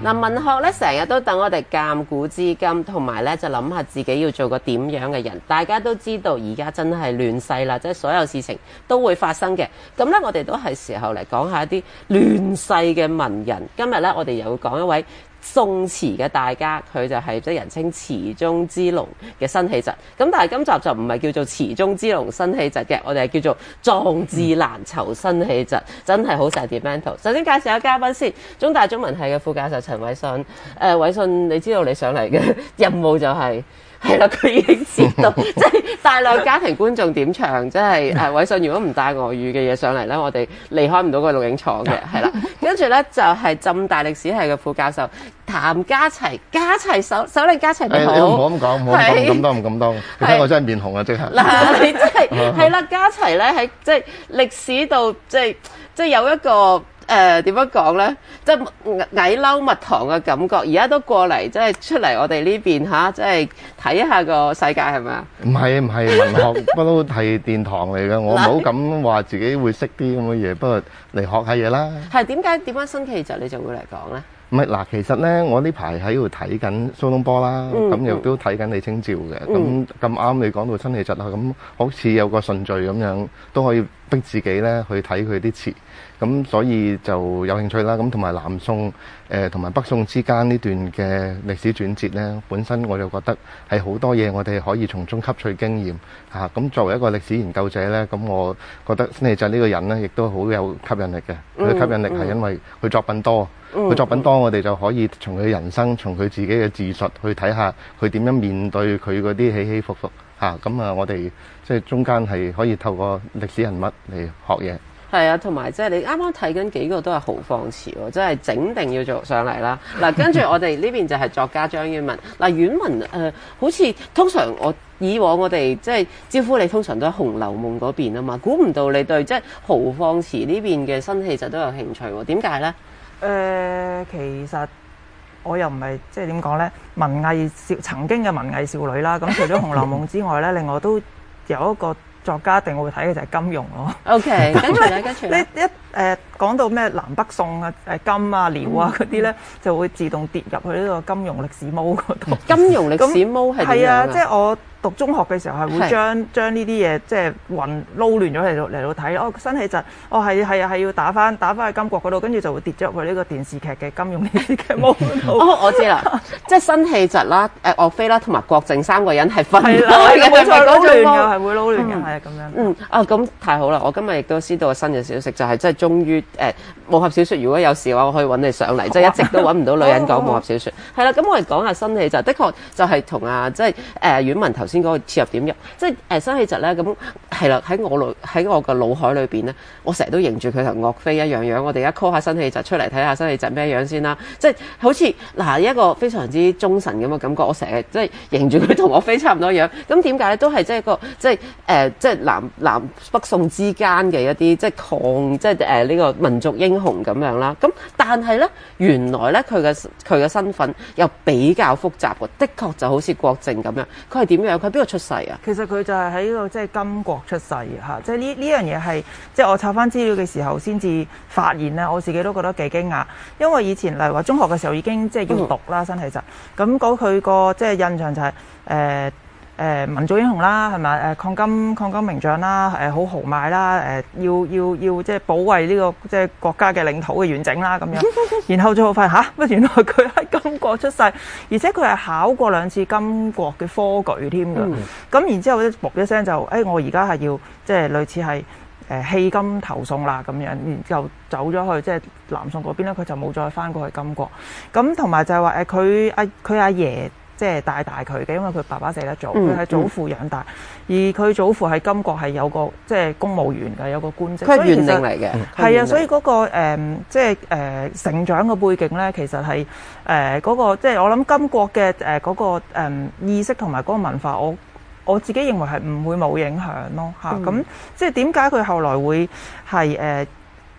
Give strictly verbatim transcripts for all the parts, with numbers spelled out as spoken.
嗱，文學咧成日都等我哋鑑古知今，同埋咧就諗下自己要做個點樣嘅人。大家都知道而家真係亂世啦，即係所有事情都會發生嘅。咁咧，我哋都係時候嚟講下一啲亂世嘅文人。今日咧，我哋又會講一位宋詞嘅大家，佢就係即係人稱詞中之龍嘅辛棄疾。咁但係今集就唔係叫做詞中之龍辛棄疾嘅，我哋係叫做壯志難酬辛棄疾，真係好 sentimental。首先介紹下嘉賓先，中大中文系嘅副教授陳偉信。誒、呃，偉信，你知道你上嚟嘅任務就係、是。係啦，佢已經知道，即係大量家庭觀眾點唱，即係誒偉信如果唔帶俄語嘅嘢上嚟咧，我哋離開唔到個錄影廠嘅，係啦。跟住咧就係、是、浸大歷史系嘅副教授譚家齊，家齊首首領家齊你好。 誒，你唔好咁講，唔好咁咁多，唔咁多。你睇我真係面紅啊，即係。 嗱，你真係係啦，家齊咧喺即係歷史度，即係即係有一個。誒點樣講咧？即係蟻褸蜜糖嘅感覺，而家都過嚟，即係出嚟我哋呢邊嚇，即係睇下個世界係咪啊？ 唔係唔係，文學不嬲係殿堂嚟嘅，我唔好咁話自己會識啲咁嘅嘢，不過嚟學下嘢啦。係點解點解辛棄疾你就會嚟講咧？ 唔係嗱，其實咧，我呢排喺度睇緊蘇東坡啦，咁亦都睇緊李清照嘅，咁咁啱你講到辛棄疾啦，咁好似有個順序咁樣，都可以逼自己咧去睇佢啲詞，咁所以就有興趣啦。咁同埋南宋誒同埋北宋之間呢段嘅歷史轉折咧，本身我就覺得係好多嘢我哋可以從中吸取經驗嚇。咁作為一個歷史研究者咧，咁我覺得辛棄疾呢個人咧，亦都好有吸引力嘅。佢嘅吸引力係因為佢作品多。佢作品多，我哋就可以從佢人生，從佢自己嘅自述去睇下佢點樣面對佢嗰啲起起伏伏嚇。咁啊，我哋即係中間係可以透過歷史人物嚟學嘢。 係啊，同埋即係你啱啱睇緊幾個都係豪放詞喎，即係整定要做上嚟啦。嗱，跟住我哋呢邊就係作家張婉文。嗱，婉文誒、呃，好似通常我以往我哋即係招呼你，通常都喺《紅樓夢》嗰邊啊嘛。估唔到你對即係豪放詞呢邊嘅辛棄疾都有興趣喎？點解咧？ 誒、呃，其實我又唔係即係點講咧，文藝少曾經嘅文藝少女啦。咁除咗《紅樓夢》之外咧，另外都有一個作家一定會睇嘅就係金庸咯。 OK，跟住咧，跟住咧， 一誒、呃、講到咩南北宋啊、誒金啊、遼啊嗰啲咧，就會自動跌入去呢個金庸歷史毛嗰度。 金庸歷史毛係點樣啊？ 係啊，即係我讀中學嘅時候係會將將呢啲嘢即係混撈亂咗嚟到嚟到睇。哦，辛棄疾，哦係係啊係要打翻打翻去金國嗰度，跟住就會跌咗入去呢個電視劇嘅金庸電視劇毛嗰度。 哦，我知啦，即係辛棄疾啦、誒岳飛啦同埋郭靖三個人係分開嘅， 冇錯，撈亂嘅係會撈亂嘅，係啊咁樣。 嗯啊，咁太好啦！我今日亦都知道個新嘅消息，就係即係終於誒武俠小説，如果有事嘅話，我可以揾你上嚟，即係一直都揾唔到女人講武俠小説。係啦，咁我哋講下辛棄疾，的確就係同啊即係誒婉文頭先嗰個切入點入，即係誒辛棄疾咧，咁係啦，喺我腦喺我個腦海裏邊咧，我成日都認住佢同岳飛一樣樣。我哋而家 call 下辛棄疾出嚟睇下辛棄疾咩樣先啦，即係好似嗱一個非常之忠臣咁嘅感覺。我成日即係認住佢同岳飛差唔多樣。咁點解咧？都係即係個即係誒即係南南北宋之間嘅一啲即係抗即係誒呢個民族英雄咁樣啦。咁但係咧，原來咧佢嘅佢嘅身份又比較複雜喎。的確就好似郭靖咁樣，佢係點樣？佢喺邊度出世啊？ 其實佢就係喺個即係金國出世嚇，即係呢呢樣嘢係即係我查翻資料嘅時候先至發現咧，我自己都覺得幾驚訝，因為以前例如話中學嘅時候已經即係要讀啦，辛棄疾，咁講佢個即係印象就係、是、誒。呃誒、呃、民族英雄啦，係咪誒抗金抗金名將啦，誒、呃、好豪邁啦，誒、呃、要要要即係保衛呢、這個即係國家嘅領土嘅完整啦咁樣。然後最後發現嚇，乜原來佢喺金國出世，而且佢係考過兩次金國嘅科舉添㗎。咁、嗯、然之後咧，卜一聲就誒、哎，我而家係要即係類似係誒棄金投宋啦咁樣，然之後走咗去即係南宋嗰邊咧，佢就冇再翻過去金國。咁同埋就係話誒，佢阿佢阿爺。即係帶大佢嘅，因為佢爸爸死得早，佢係祖父養大，嗯、而佢祖父喺金國係有個即係公務員嘅，有個官職。佢係縣令嚟嘅， 係啊，所以嗰、那個、呃、即係誒、呃、成長嘅背景咧，其實係誒嗰個即係我諗金國嘅誒嗰個誒、呃、意識同埋嗰個文化，我我自己認為係唔會冇影響咯嚇。咁、嗯、即係點解佢後來會係誒？呃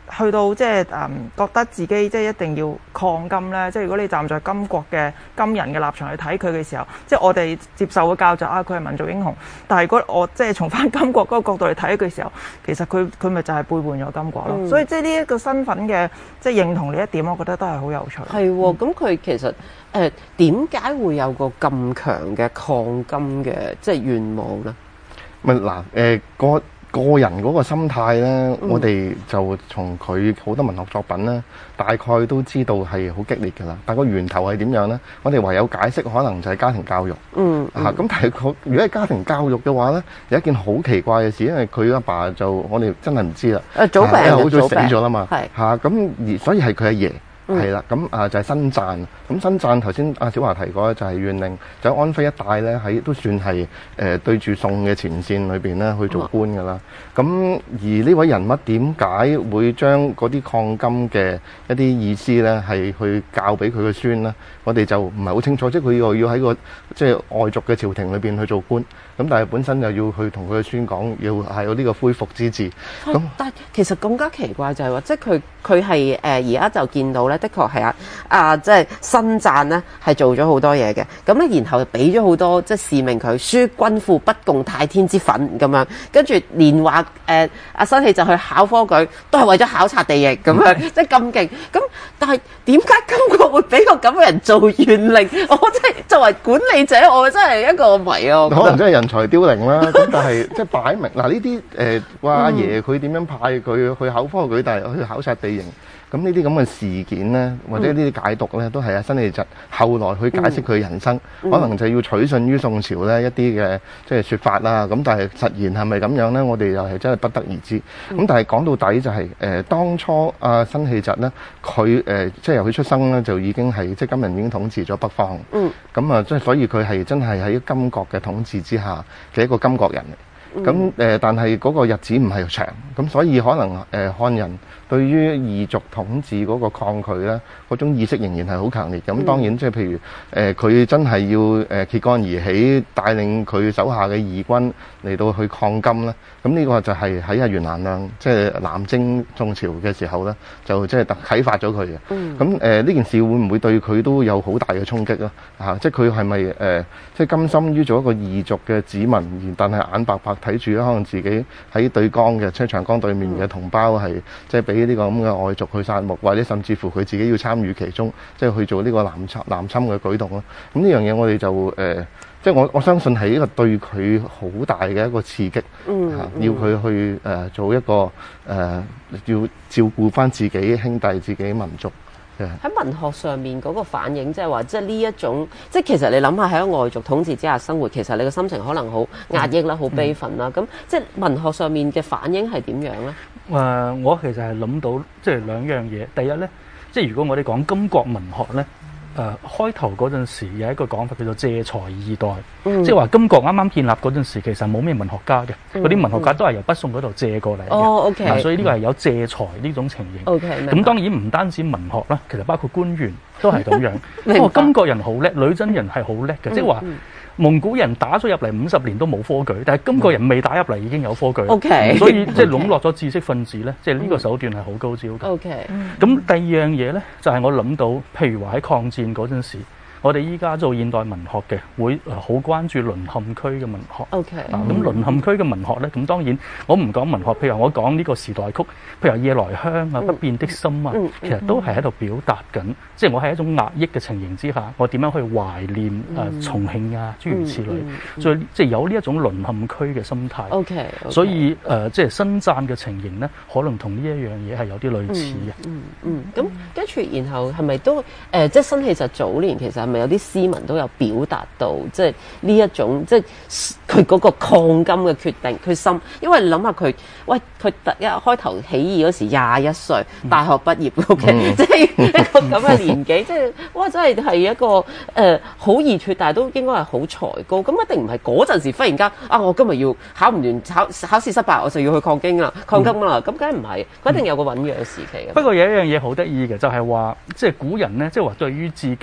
去到即係誒覺得自己即係一定要抗金咧，即係如果你站在金國嘅金人嘅立場去睇佢嘅時候，即係我哋接受嘅教就啊佢係民族英雄，但係如果我即係從翻金國嗰個角度嚟睇佢嘅時候，其實佢佢咪就係背叛咗金國咯。嗯、所以即係呢一個身份嘅即係認同呢一點，我覺得都係好有趣。 係喎，咁佢其實誒點解會有個咁強嘅抗金嘅即係願望咧？ 咪嗱誒個。個人嗰個心態呢，嗯、我哋就從佢好多文學作品呢，大概都知道係好激烈㗎啦。但個源頭係點樣呢？我哋唯有解釋，可能就係家庭教育。嗯。嗯啊，咁但係如果係家庭教育嘅話呢，有一件好奇怪嘅事，因為佢阿爸，爸就我哋真係唔知啦。誒早病好早死咗啦嘛。 係。 嚇咁而所以係佢阿爺。係啦，咁啊就係新贊，咁新贊頭先阿小華提過咧，就係縣令，就喺安徽一帶咧，喺都算係誒對住宋嘅前線裏邊咧去做官㗎啦。咁、哦、而呢位人物點解會將嗰啲抗金嘅一啲意思咧，係去教俾佢嘅孫咧？我哋就唔係好清楚，即係佢又要喺個即係外族嘅朝廷裏邊去做官，咁但係本身又要去同佢嘅孫講，要係有呢個恢復之志。咁但係其實更加奇怪就係話，即係佢佢係誒而家就見到咧。的確係啊，啊即係新贊咧係做咗好多嘢嘅，咁咧然後俾咗好多即係使命佢，輸軍庫不共太天之憤咁樣，跟住連話誒阿辛棄疾去考科舉，都係為咗考察地形咁樣，即係咁勁。咁但係點解金國會俾個咁嘅人做縣令？我真係作為管理者，我真係一個謎啊！ 可能真係人才凋零啦。咁但係即係擺明嗱呢啲誒話阿爺佢點樣派佢去考科舉，但係去考察地形。咁呢啲咁嘅事件呢，或者呢啲解讀呢，都係阿辛棄疾後來去解釋佢人生，嗯、可能就要取信於宋朝呢一啲嘅即係説法啦。咁但係實言係咪咁樣呢？我哋又係真係不得而知。咁、嗯、但係講到底就係、是、誒、呃、當初阿辛棄疾呢，佢誒、呃、即係由佢出生呢，就已經係即係金人已經統治咗北方。嗯。咁啊，即係所以佢係真係喺金國嘅統治之下嘅一個金國人嚟。咁誒、呃，但係嗰個日子唔係長，咁所以可能誒、呃、漢人對於異族統治嗰個抗拒咧，嗰種意識仍然係好強烈。咁當然即係譬如誒，佢、呃、真係要誒揭竿而起，帶領佢手下嘅義軍嚟到去抗金咧。咁呢個就係喺阿袁蘭亮即係南征宋朝嘅時候咧，就即係特啟發咗佢嘅。咁誒呢件事會唔會對佢都有好大嘅衝擊咧？啊，即係佢係咪誒即係甘心於做一個異族嘅子民，而但係眼白白睇住咧，可能自己喺對江嘅即係長江對面嘅同胞係即係俾呢個咁嘅外族去殺戮，或者甚至乎佢自己要參與其中，即係去做呢個南侵南侵嘅舉動咯。咁呢樣嘢我哋就誒、呃，即係我我相信係一個對佢好大嘅一個刺激，嗯嗯、要佢去誒、呃、做一個誒、呃、要照顧翻自己兄弟、自己民族。 喺文學上面嗰個反應，即係話，即係呢一種，即係其實你諗下喺外族統治之下生活，其實你個心情可能好壓抑啦，好、嗯、悲憤啦。咁、嗯、即係文學上面嘅反應係點樣咧？誒、 呃，我其實係諗到即係兩樣嘢。第一咧，即係如果我哋講金國文學咧。誒、呃、開頭嗰陣時有一個講法叫做借財二代，嗯、即係話金國啱啱建立嗰陣時，其實冇咩文學家嘅，嗰啲、嗯、文學家都係由北宋嗰度借過嚟嘅。哦，OK、啊。所以呢個係有借財呢種情形。OK。咁當然唔單止文學啦，其實包括官員都係咁樣。不過金國人好叻，女真人係好叻嘅，即係話。蒙古人打咗入嚟五十年都冇科舉，但係金國人未打入嚟已經有科舉。OK，所以即係籠絡咗知識分子咧，即係呢個手段係好高招嘅。OK，咁第二樣嘢咧，就係我諗到，譬如話喺抗戰嗰陣時。我哋依家做現代文學嘅，會好關注淪陷區嘅文學。OK，咁淪陷區嘅文學咧，咁當然我唔講文學，譬如我講呢個時代曲，譬如夜來香啊、不變的心啊，其實都係喺度表達緊，即係我喺一種壓抑嘅情形之下，我點樣去懷念誒重慶啊，諸如此類，所以即係有呢一種淪陷區嘅心態。OK，所以誒即係新贊嘅情形咧，可能同呢一樣嘢係有啲類似嘅。 嗯嗯，咁跟住然後係咪都誒即係辛棄疾早年其實？有啲詩文都有表達到，即係呢一種，即係佢嗰個抗金嘅決定決心。因為你諗下佢，喂，佢第一開頭起義嗰時廿一歲，大學畢業，OK，即係一個咁嘅年紀，即係哇，真係係一個誒好熱血，但係都應該係好才高。咁一定唔係嗰陣時忽然間啊，我今日要考唔完考考試失敗，我就要去抗金啦，抗金啦。咁梗係唔係？佢一定有個醞釀時期嘅。 不過有一樣嘢好得意嘅，就係話，即係古人咧，即係話對於自己。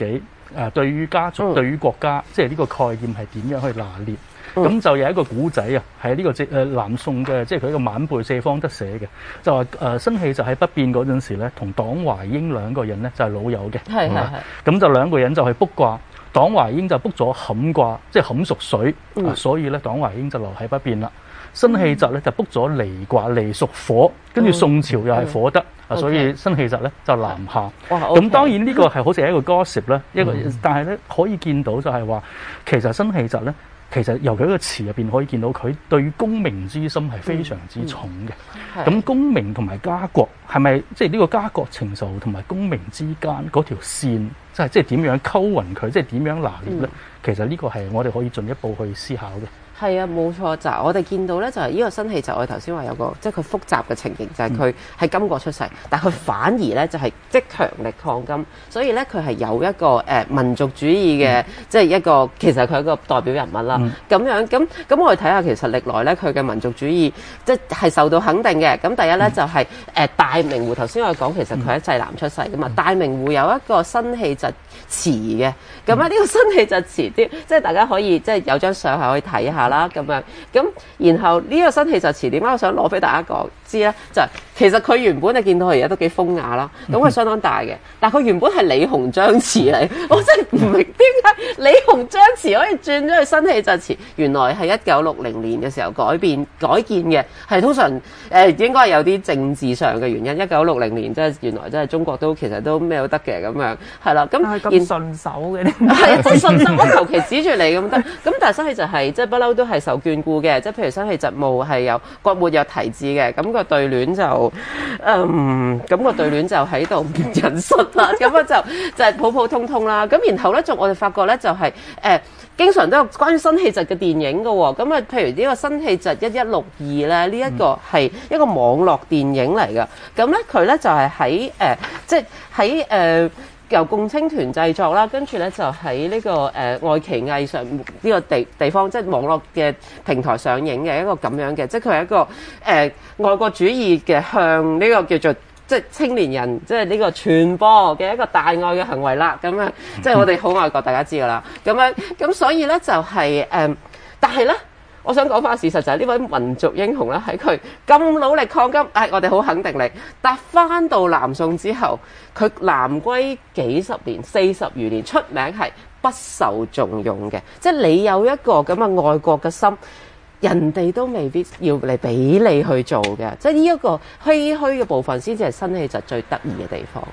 誒對於家族、 嗯、 對於國家，即係呢個概念係點樣去拿捏。咁、 嗯、 就有一個古仔啊，係呢個即誒南宋嘅，即係佢一個晚輩謝方德寫嘅，就話誒、呃、辛棄疾喺北邊嗰陣時咧，同黨懷英兩個人咧就係、是、老友嘅， 係係係。 咁就兩個人就去卜卦，黨懷英就卜咗坎卦，即係坎屬水， 嗯啊、所以咧黨懷英就留喺北邊啦。辛棄疾咧就卜咗離卦，離屬火，跟住宋朝又係火德，啊、 嗯， 所以辛棄疾咧就南下。 哇！ 咁、 okay. 當然呢個係好似係一個 gossip 咧，一個， 嗯、 但係咧可以見到就係話，其實辛棄疾咧。其實由佢個詞入邊可以見到，佢對於功名之心係非常之重嘅。咁、嗯嗯、功名同埋家國係咪即係呢個家國情仇同埋功名之間嗰條線，即係即係點樣溝勻佢，即係點樣拿捏咧？嗯、其實呢個係我哋可以進一步去思考嘅。 係啊，冇錯，就係我哋見到咧，就係呢個辛棄疾，我哋頭先話有個即係佢複雜嘅情形，就係佢喺金國出世，但係佢反而咧就係即係強力抗金，所以咧佢係有一個誒、呃、民族主義嘅，即係一個其實佢係一個代表人物啦。咁、嗯、樣咁咁我哋睇下其實歷來咧佢嘅民族主義即係受到肯定嘅。咁第一咧、嗯、就係、是、誒、呃、大明湖，頭先我哋講其實佢喺濟南出世噶嘛，嗯、大明湖有一個辛棄疾祠嘅。咁啊呢個辛棄疾祠啲，即係大家可以即係有張相係可以睇下啦，咁樣咁，然後呢個辛棄疾祠點解我想攞俾大家講知咧？就係、是、其實佢原本你見到佢而家都幾風雅啦，咁佢相當大嘅，但係佢原本係李鴻章祠嚟，我真係唔明點解李鴻章祠可以轉咗去辛棄疾祠，原來係一九六零年嘅時候改變改建嘅，係通常誒、呃、應該係有啲政治上嘅原因。一九六零年即係原來即係中國都其實都咩都得嘅咁樣，係啦，咁係咁順手嘅呢？ 係啊，真順手，我求其指住你咁得。咁但係辛棄疾係即係不嬲都係受眷顧嘅，即係譬如辛棄疾墓係有國沒有題字嘅，咁、那個對聯就嗯咁、那個對聯就喺度引述啦，咁啊就就係、是、普普通通啦。咁然後咧，仲我哋發覺咧就係、是、誒、呃、經常都有關於辛棄疾嘅電影嘅喎。咁啊，譬如呢個辛棄疾一一六二咧，呢、這、一個係一個網絡電影嚟嘅。咁咧佢咧就係喺誒即係喺誒。由共青團製作啦，跟住咧就喺呢、這個誒、呃、愛奇藝上呢、這個地地方，即係網絡嘅平台上映嘅一個咁樣嘅，即係佢係一個誒、呃、愛國主義嘅向呢個叫做即係青年人，即係呢個傳播嘅一個大愛嘅行為啦。咁樣即係我哋好愛國，大家知㗎啦。咁樣咁所以咧就係、是、誒、呃，但係咧。我想講翻事實就係呢位民族英雄咧，喺佢咁努力抗金，誒、哎，我哋好肯定你。但翻到南宋之後，佢南歸幾十年、四十餘年，出名係不受重用嘅。即係你有一個咁嘅愛國嘅心，人哋都未必要嚟俾你去做嘅。即係呢一個唏噓嘅部分，先至係辛棄疾最得意嘅地方。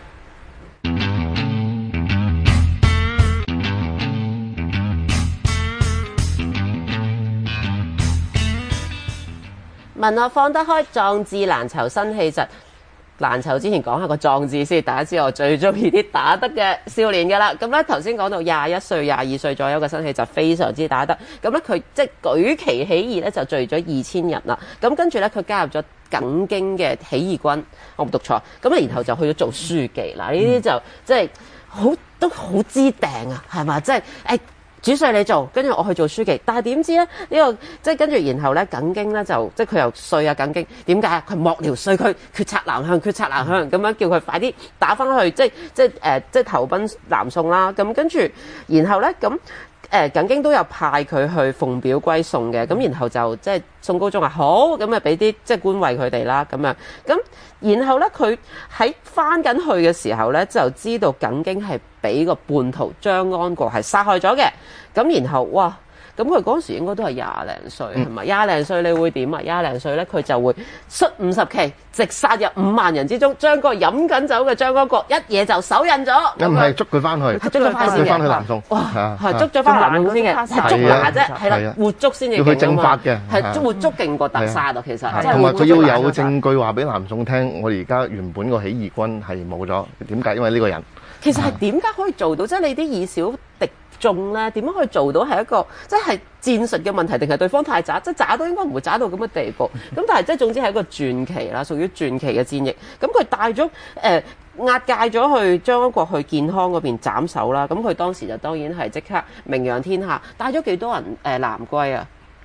文學放得開，壯志難酬辛棄疾。難酬之前講下個壯字先，大家知我最中意啲打得嘅少年㗎啦。咁咧頭先講到廿一歲、廿二歲左右嘅辛棄疾非常之打得。咁咧佢即係舉旗起義咧就聚咗二千人啦。咁跟住咧佢加入咗耿京嘅起義軍，我冇讀錯。咁啊然後就去咗做書記啦。呢啲就即係好都好知訂啊，係嘛？即係誒。主帥你做，跟住我去做書記，但係點知咧呢、這個即係跟住然後咧耿京咧就即係佢又帥啊耿京，點解啊？佢幕僚帥區決策南向，決策南向咁樣叫佢快啲打翻去，即係即係誒、呃、即係投奔南宋啦。咁跟住然後咧咁誒耿京都有派佢去奉表歸宋嘅，咁然後就即係宋高宗話好，咁啊俾啲即係官位佢哋啦咁樣。咁然後咧佢喺翻緊去嘅時候咧就知道耿京係俾個叛徒張安國係殺害咗嘅。咁然後哇，咁佢嗰時應該都係廿零歲係咪？廿零歲你會點啊？廿零歲咧佢就會率五十騎直殺入五萬人之中，將個飲緊酒嘅張安國一嘢就手印咗。 唔係捉佢翻去， 捉佢翻先嘅， 翻去南宋。 哇，係捉咗翻南宋先嘅，係捉拿啫，係啦，活捉先至要佢正法嘅， 係活捉勁過特殺啊！其實同埋佢要有證據話俾南宋聽，我哋而家原本個起義軍係冇咗，點解？因為呢個人其實係點解可以做到？即係你啲以小敵眾咧，點樣可以做到係一個即係戰術嘅問題，定係對方太渣？即係渣都應該唔會渣到咁嘅地步。咁但係即係總之係一個傳奇啦，屬於傳奇嘅戰役。咁佢帶咗誒押解咗去張安國去建康嗰邊斬首啦。咁佢當時就當然係即刻名揚天下，帶咗幾多人誒南歸啊？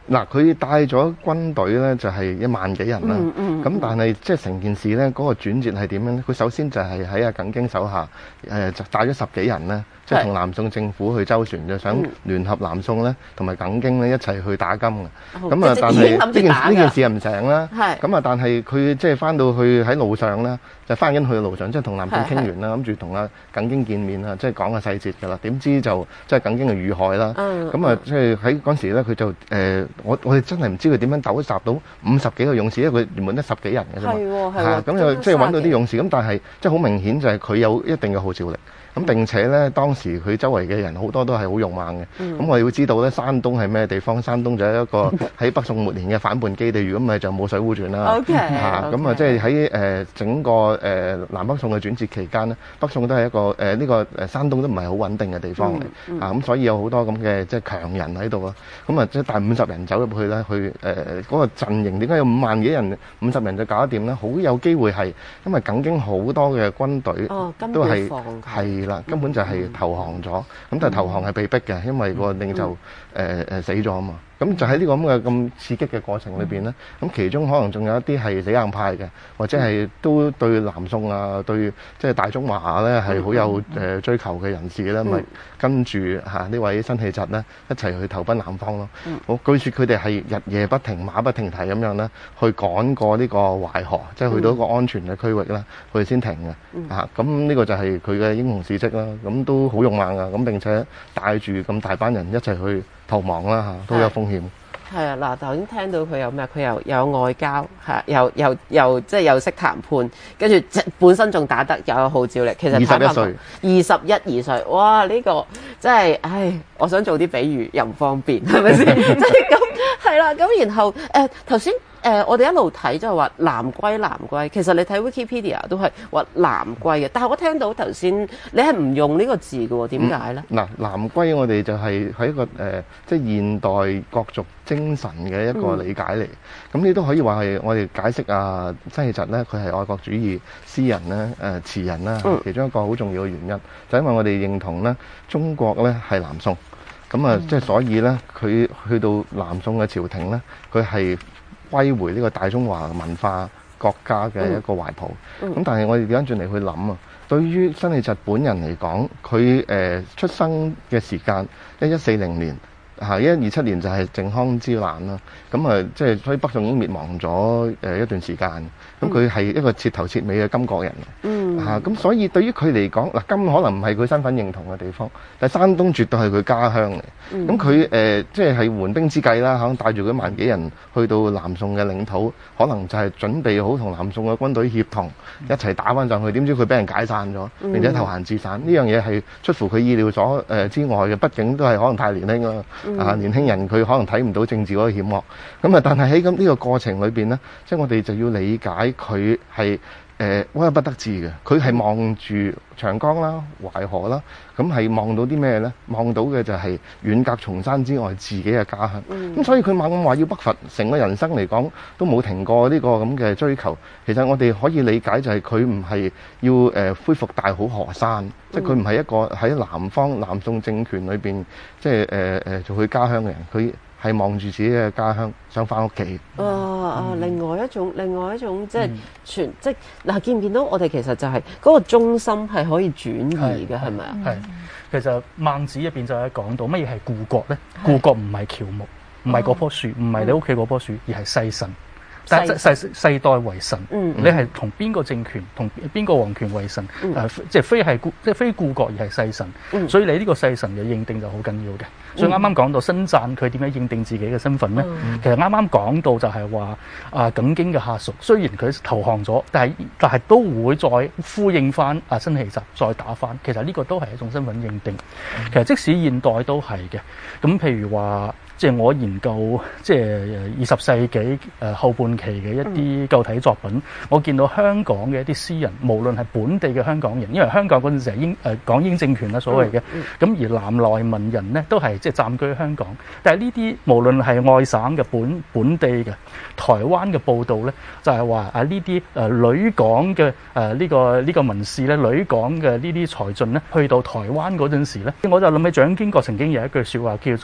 嗱，佢帶咗軍隊咧就係一萬幾人啦。咁、嗯嗯、但係即係成件事咧，嗰、那個轉折係點樣咧？佢首先就係喺阿耿京手下，誒、呃、就帶咗十幾人咧，即係同南宋政府去周旋，就想聯合南宋咧同埋耿京咧一齊去打金嘅。咁啊、嗯，但係呢件呢件事又唔成啦。咁啊，但係佢即係翻到去喺路上咧，就翻緊去嘅路上，即係同南宋傾完啦，諗住同阿耿京見面啊，即係講個細節㗎啦。點知就即係耿京係遇害啦。咁啊，即係喺嗰陣時咧，佢就誒。呃我我哋真係唔知佢點樣鬥集到五十幾個勇士，因為佢原本得十幾人嘅啫嘛。係喎，係喎。咁就即係揾到啲勇士，咁但係即係好明顯就係佢有一定嘅號召力。咁並且咧，當時佢周圍嘅人好多都係好勇猛嘅。咁、嗯、我哋要知道咧，山東係咩地方？山東就係一個喺北宋末年嘅反叛基地。如果唔係就冇《水滸傳》啦。OK。嚇，咁啊，即係喺誒整個誒、呃、南北宋嘅轉折期間咧，北宋都係一個誒呢、呃這個誒山東都唔係好穩定嘅地方嚟。嗯嗯、啊，咁所以有好多咁嘅即係強人喺度啊。咁啊，即係帶五十人走入去咧，去誒嗰、呃那個陣營點解有五萬幾人？五十人就搞得掂咧？好有機會係因為耿京好多嘅軍隊都係係。啦，根本就係投降咗，咁、嗯、但係投降係被逼嘅，因為個領袖誒誒、嗯呃、死咗啊嘛。咁就喺呢個咁嘅咁刺激嘅過程裏邊咧，咁、嗯、其中可能仲有一啲係死硬派嘅，或者係都對南宋啊，對即係大中華咧係好有誒追求嘅人士咧，咪、嗯、跟住嚇呢位辛棄疾咧一齊去投奔南方咯。我、嗯、據說佢哋係日夜不停、馬不停蹄咁樣咧，去趕過呢個淮河，即、就、係、是、去到一個安全嘅區域啦，佢哋先停嘅。嗯、啊，咁呢個就係佢嘅英雄事蹟啦。咁都好勇猛啊！咁並且帶住咁大班人一齊去逃亡啦嚇，都有風險。 係啊，嗱，頭先聽到佢有咩？佢又有外交，係又又又即係又識談判，跟住即本身仲打得又有號召力。其實二十一歲，二十一二歲，哇！呢、呢個真係，唉，我想做啲比喻又唔方便，係咪先？即係咁係啦。咁然後誒頭先。誒、呃，我哋一路睇就係話南歸南歸，其實你睇 Wikipedia 都係話南歸嘅，但係我聽到頭先你係唔用呢個字嘅喎，點解咧？嗱、嗯， 南歸我哋就係喺一個誒、呃，即係現代國族精神嘅一個理解嚟。咁、嗯、你都可以話係我哋解釋啊，辛棄疾咧，佢係愛國主義詩人咧，誒、呃、詞人啦，其中一個好重要嘅原因，嗯、就因為我哋認同咧，中國咧係南宋，咁啊，即係、嗯、所以咧，佢去到南宋嘅朝廷咧，佢係歸回呢個大中華文化國家嘅一個懷抱，咁、嗯嗯、但係我哋點樣轉嚟去諗啊？對於辛棄疾本人嚟講，佢誒、呃、出生嘅時間一一四零年，嚇一一二七年就係靖康之難啦。咁啊，即係所以北宋已經滅亡咗誒一段時間。咁佢係一個徹頭徹尾嘅金國人。嗯。嚇、啊，咁所以對於佢嚟講，嗱金可能唔係佢身份認同嘅地方，但係山東絕對係佢家鄉嚟。咁佢誒即係係緩兵之計啦，可能帶住嗰萬幾人去到南宋嘅領土，可能就係準備好同南宋嘅軍隊協同一齊打翻上去。點知佢俾人解散咗，並且投閒自散。呢樣嘢係出乎佢意料所誒、呃、之外嘅，畢竟都係可能太年輕啦。嗯、啊，年輕人佢可能睇唔到政治嗰個險惡。咁啊，但係喺咁呢個過程裏邊呢，即係我哋就要理解佢係誒鬱鬱不得志嘅。佢係望住長江啦、淮河啦，咁係望到啲咩呢？望到嘅就係遠隔重山之外自己嘅家鄉。咁、嗯、所以佢猛咁話要北伐，成個人生嚟講都冇停過呢個咁嘅追求。其實我哋可以理解就係佢唔係要誒、呃、恢復大好河山，嗯、即係佢唔係一個喺南方南宋政權裏邊即係誒誒做佢家鄉嘅人。佢係望住自己嘅家鄉，想翻屋企。啊啊！嗯、另外一種，另外一種即係全、嗯、即係嗱，見唔見到我哋其實就係嗰個中心係可以轉移嘅，係咪啊？ 係，其實孟子入邊就係講到乜嘢係故國咧？故國唔係喬木，唔係嗰棵樹，唔係你屋企嗰棵樹，而係世神。但係世世世代為神，嗯、你係同邊個政權、同邊個皇權為神？誒、嗯呃，即係非係故，即係非故國而係世神。嗯、所以你呢個世神嘅認定就好緊要嘅。嗯、所以啱啱講到申贊佢點樣認定自己嘅身份咧？嗯、其實啱啱講到就係話啊，耿京嘅下屬雖然佢投降咗，但係但係都會再呼應翻啊辛棄疾再打翻。其實呢個都係一種身份認定。嗯、其實即使現代都係嘅。咁譬如話。即係我研究即係二十世紀誒後半期嘅一啲構體作品，嗯、我見到香港嘅一啲詩人，無論係本地嘅香港人，因為香港嗰陣時係英誒港英政權啦所謂嘅，咁、嗯嗯、而南來文人呢，都係即係暫居香港。但係呢啲無論係外省嘅本本地嘅台灣嘅報導咧，就係、是、話啊呢啲誒旅港嘅誒呢個呢、這個文士咧，旅港嘅呢啲才俊咧，去到台灣嗰陣時咧，我就諗起蔣經國曾經有一句説話叫做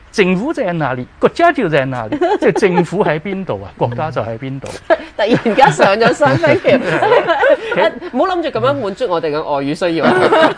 政府在哪裡，國家就在哪裡，即係政府喺邊度啊，國家就喺邊度。 突然間上咗身飛唔好諗住咁樣滿足我哋嘅外語需要。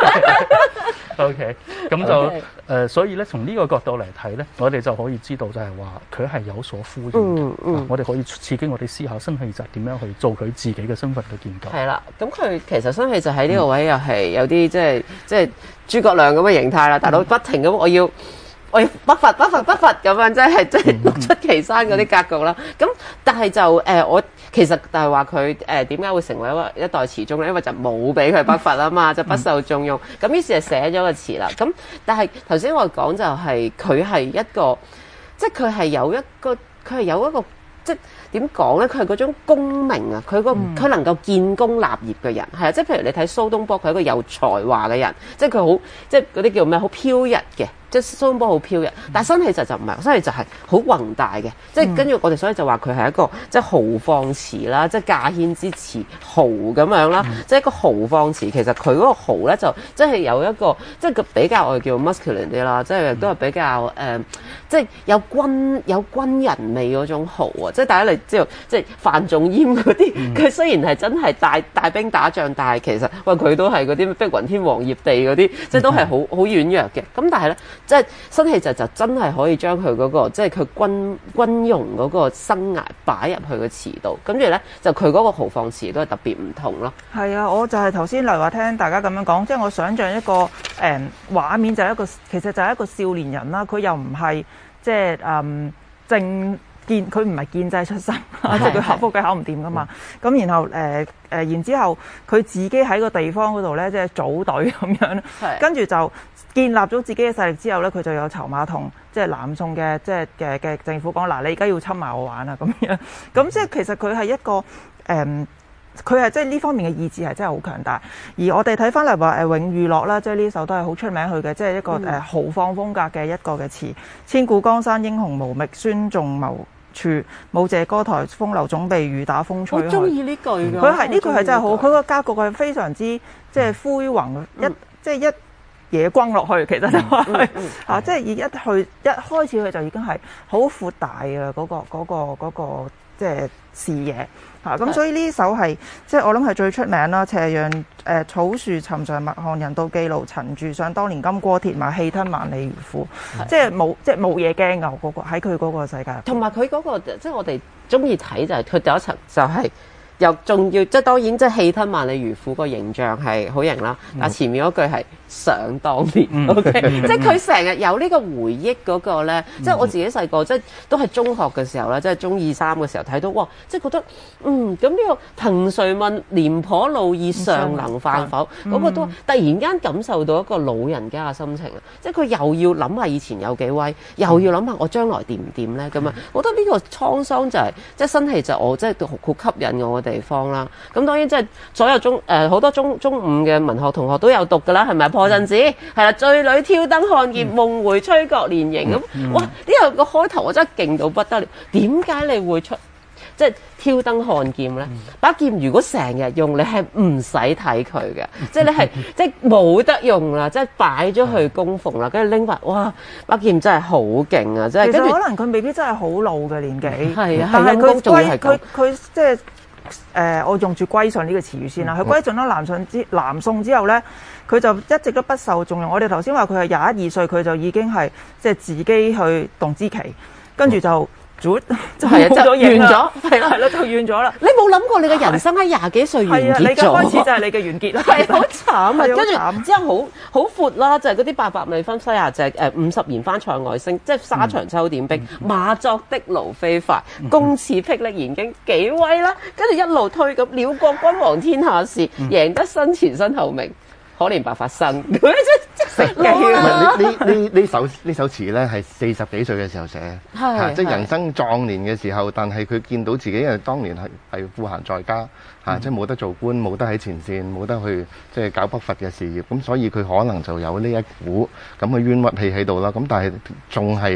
OK， 咁就誒、 Okay. 呃，所以咧，從呢個角度嚟睇咧，我哋就可以知道就係話佢係有所呼應嘅、 嗯嗯啊。我哋可以刺激我哋思考新氣質點樣去做佢自己嘅身份嘅建構。 係啦，咁佢其實新氣質喺呢個位又係有啲即係即係諸葛亮咁嘅形態啦，大佬不停咁我要。我要北伐北伐北伐咁樣，即係即係六出祁山嗰啲格局啦。咁但係就誒、呃，我其實就係話佢誒點解會成為一個一代詞宗咧？因為就冇俾佢北伐啊嘛，就不受重用。咁於是就寫咗個詞啦。咁但係頭先我講就係佢係一個，即係佢係有一個，佢係有一個，即係點講咧？佢係嗰種功名啊！佢個佢能夠建功立業嘅人係啊！即係譬如你睇蘇東坡，佢係一個有才華嘅人，即係佢好即係嗰啲叫咩？好飄逸嘅。即係蘇東坡好飄逸，但係新氣質就唔係，新氣質係好宏大嘅，即係跟住我哋所以就話佢係一個即係豪放詞啦，即係稼軒之詞豪咁樣啦，嗯、即係一個豪放詞。其實佢嗰個豪咧就即係有一個即係個比較我哋叫 masculine 啲啦，即係都係比較誒、呃，即係有軍有軍人味嗰種豪啊！即係大家嚟知道，即係范仲淹嗰啲，佢、嗯、雖然係真係帶帶兵打仗，但係其實喂佢都係嗰啲碧雲天皇業地嗰啲，即係都係好好軟弱嘅。咁但係咧。即係新氣質就真係可以將佢嗰個即係佢軍軍容嗰個生涯擺入去個詞度，跟住咧就佢嗰個豪放詞都係特別唔同咯。 係啊，我就係頭先嚟話聽大家咁樣講，即係我想像一個誒、嗯、畫面就係一個其實就係一個少年人啦，佢又唔係即係誒正。建佢唔係建制出身，即係佢考科舉考唔掂噶嘛。咁、嗯、然後誒誒、呃，然之後佢自己喺個地方嗰度咧，即係組隊咁樣，跟住就建立咗自己嘅勢力之後咧，佢就有籌碼同即係南宋嘅即係嘅嘅政府講嗱，你而家要侵埋我玩啊咁樣。咁即係其實佢係一個誒。嗯佢係即係呢方面嘅意志係真係好強大，而我哋睇翻嚟話誒《永遇樂》啦，即係呢首都係好出名佢嘅，即係一個誒、嗯、豪放風格嘅一個嘅詞。千古江山英雄無覓，孫仲謀處，舞榭歌台風流總被雨打風吹開。我中意呢句㗎。佢係呢句係真係好，佢個格局係非常之即係恢宏，嗯、一即係一嘢轟落去，其實就係、是、嚇、嗯嗯嗯，即係一去一開始佢就已經係好闊大嘅嗰、那個嗰、那個嗰、那個即係視野。嚇咁、啊、所以呢首係即係我諗係最出名啦。斜陽誒、呃、草樹尋常陌看人，道記牢塵住上當年金戈鐵馬，氣吞萬里漁夫。即係冇即係冇嘢驚㗎嗰個喺佢嗰個世界。同埋佢嗰個即係我哋中意睇就係佢第一層就係、是。又仲要即係當然即係氣吞萬里漁夫個形象係好型啦，但前面嗰句係想當年、嗯、，OK，、嗯、即係佢成日有呢個回憶嗰個咧，即係我自己細個即係都係中學嘅時候咧，即係中二三嘅時候睇到，哇！即係覺得嗯咁呢個憑誰問廉頗老矣尚能飯否？嗰、嗯那個都突然間感受到一個老人家嘅心情啊！即係佢又要諗下以前有幾威，又要諗下我將來掂唔掂咧咁啊！我覺得呢個滄桑就係、是、即係新氣就我即係好吸引我嘅地方啦，咁當然即係所有中誒好、呃、多中中五嘅文學同學都有讀㗎啦，係咪？破陣子係啦，醉裏挑燈看劍，夢回吹角連營咁、嗯，哇！呢個個開頭我真係勁到不得了，點解你會出即係挑燈看劍咧？把、嗯、劍如果成日用，你係唔使睇佢嘅，即係你係即係冇得用啦，即係擺咗去供奉啦，跟住拎翻，哇！把劍真係好勁啊！即係其實可能佢未必真係好老嘅年紀，係啊，但係佢歸佢佢即係。誒、呃，我用住歸順呢個詞語先啦。佢歸順咗南宋之南宋之後咧，佢就一直都不受重用。我哋頭先話佢係廿一二歲，佢就已經係即係自己去動之旗，跟住就就係冇咗嘢啦，係啦係啦，就完咗啦。你冇諗過你嘅人生喺廿幾歲完結咗？你嘅開始就係你嘅完結啦，係好慘啊！跟住之後好好闊啦，就係嗰啲八百里分西下隻誒五十弦翻塞外星，即係沙場秋點兵，嗯、馬作的盧飛快，公賜霹靂言經幾威啦！跟住一路推咁，遼國君王天下事，嗯、贏得身前身後名。可憐白髮生，即即食雞啦！ 呢呢呢呢首呢首詞咧係四十幾歲嘅時候寫，係即係人生壯年嘅時候，但係佢見到自己因為當年係係賦閒在家，嚇、嗯、即係冇得做官，冇得喺前線，冇得去即係搞北伐嘅事業，咁所以佢可能就有呢一股咁嘅冤屈氣喺度啦。咁但係仲係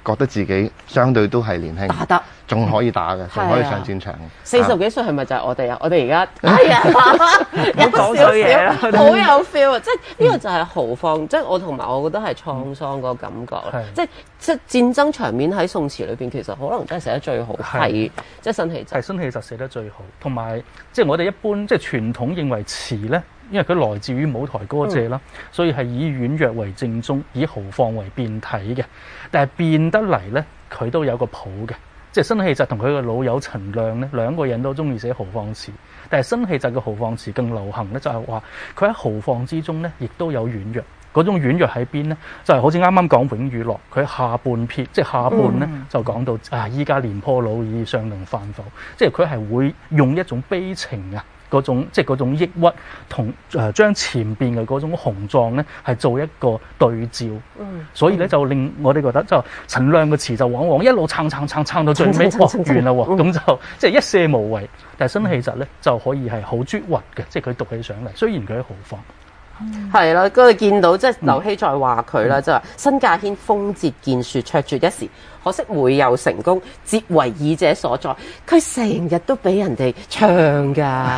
覺得自己相對都係年輕， 打得仲可以打嘅，仲可以上戰場。 四十幾歲係咪就係我哋啊？我哋而家係啊， 唔好講衰嘢啦， 好有 feel 啊！即係呢個就係豪放，即係我同埋我覺得係滄桑嗰個感覺啦。即係即係戰爭場面喺宋詞裏邊，其實可能真係寫得最好，係即係辛棄疾。 係辛棄疾寫得最好，同埋即係我哋一般即係傳統認為詞咧，因為佢來自於舞台歌謝啦，嗯、所以係以婉約為正宗，以豪放為變體嘅。但係變得嚟咧，佢都有個譜嘅。即係辛棄疾同佢嘅老友陳亮咧，兩個人都中意寫豪放詞。但係辛棄疾嘅豪放詞更流行咧，就係話佢喺豪放之中咧，亦都有婉約。嗰種婉約喺邊咧？就係、是、好似啱啱講永與樂，佢下半篇即係下半咧、嗯、就講到啊，依家廉頗老矣，尚能飯否。即係佢係會用一種悲情啊。嗰種即係嗰種抑鬱，同誒將前邊嘅嗰種雄壯咧，係做一個對照。嗯，所以咧就令我哋覺得就陳亮嘅詞就往往一路撐撐撐撐到最尾，哦完啦喎，咁就即係一瀉無遺。但係辛棄疾咧就可以係好絕核嘅，即係佢讀起上嚟，雖然佢係豪放。 係啦，嗰度見到即係劉熙再話佢啦，就話辛稼軒風節健樹，卓絕一時，可惜會有成功，節為爾者所在。佢成日都俾人哋唱㗎。